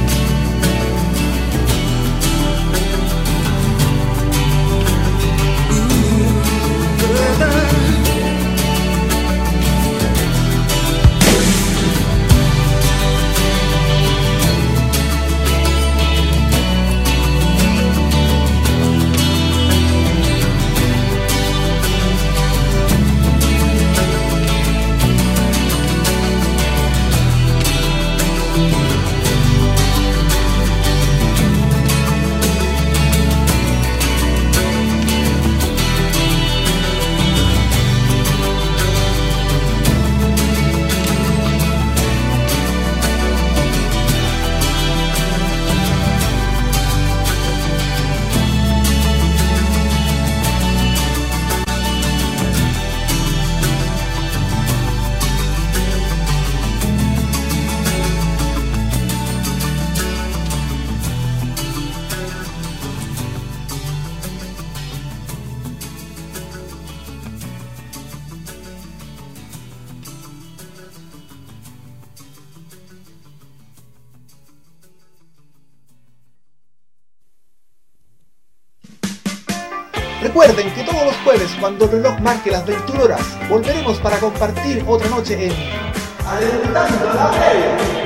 Recuerden que todos los jueves, cuando el reloj marque las 21 horas, volveremos para compartir otra noche en Alentando la Previa.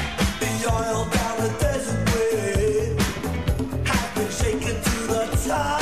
Shaken to the top.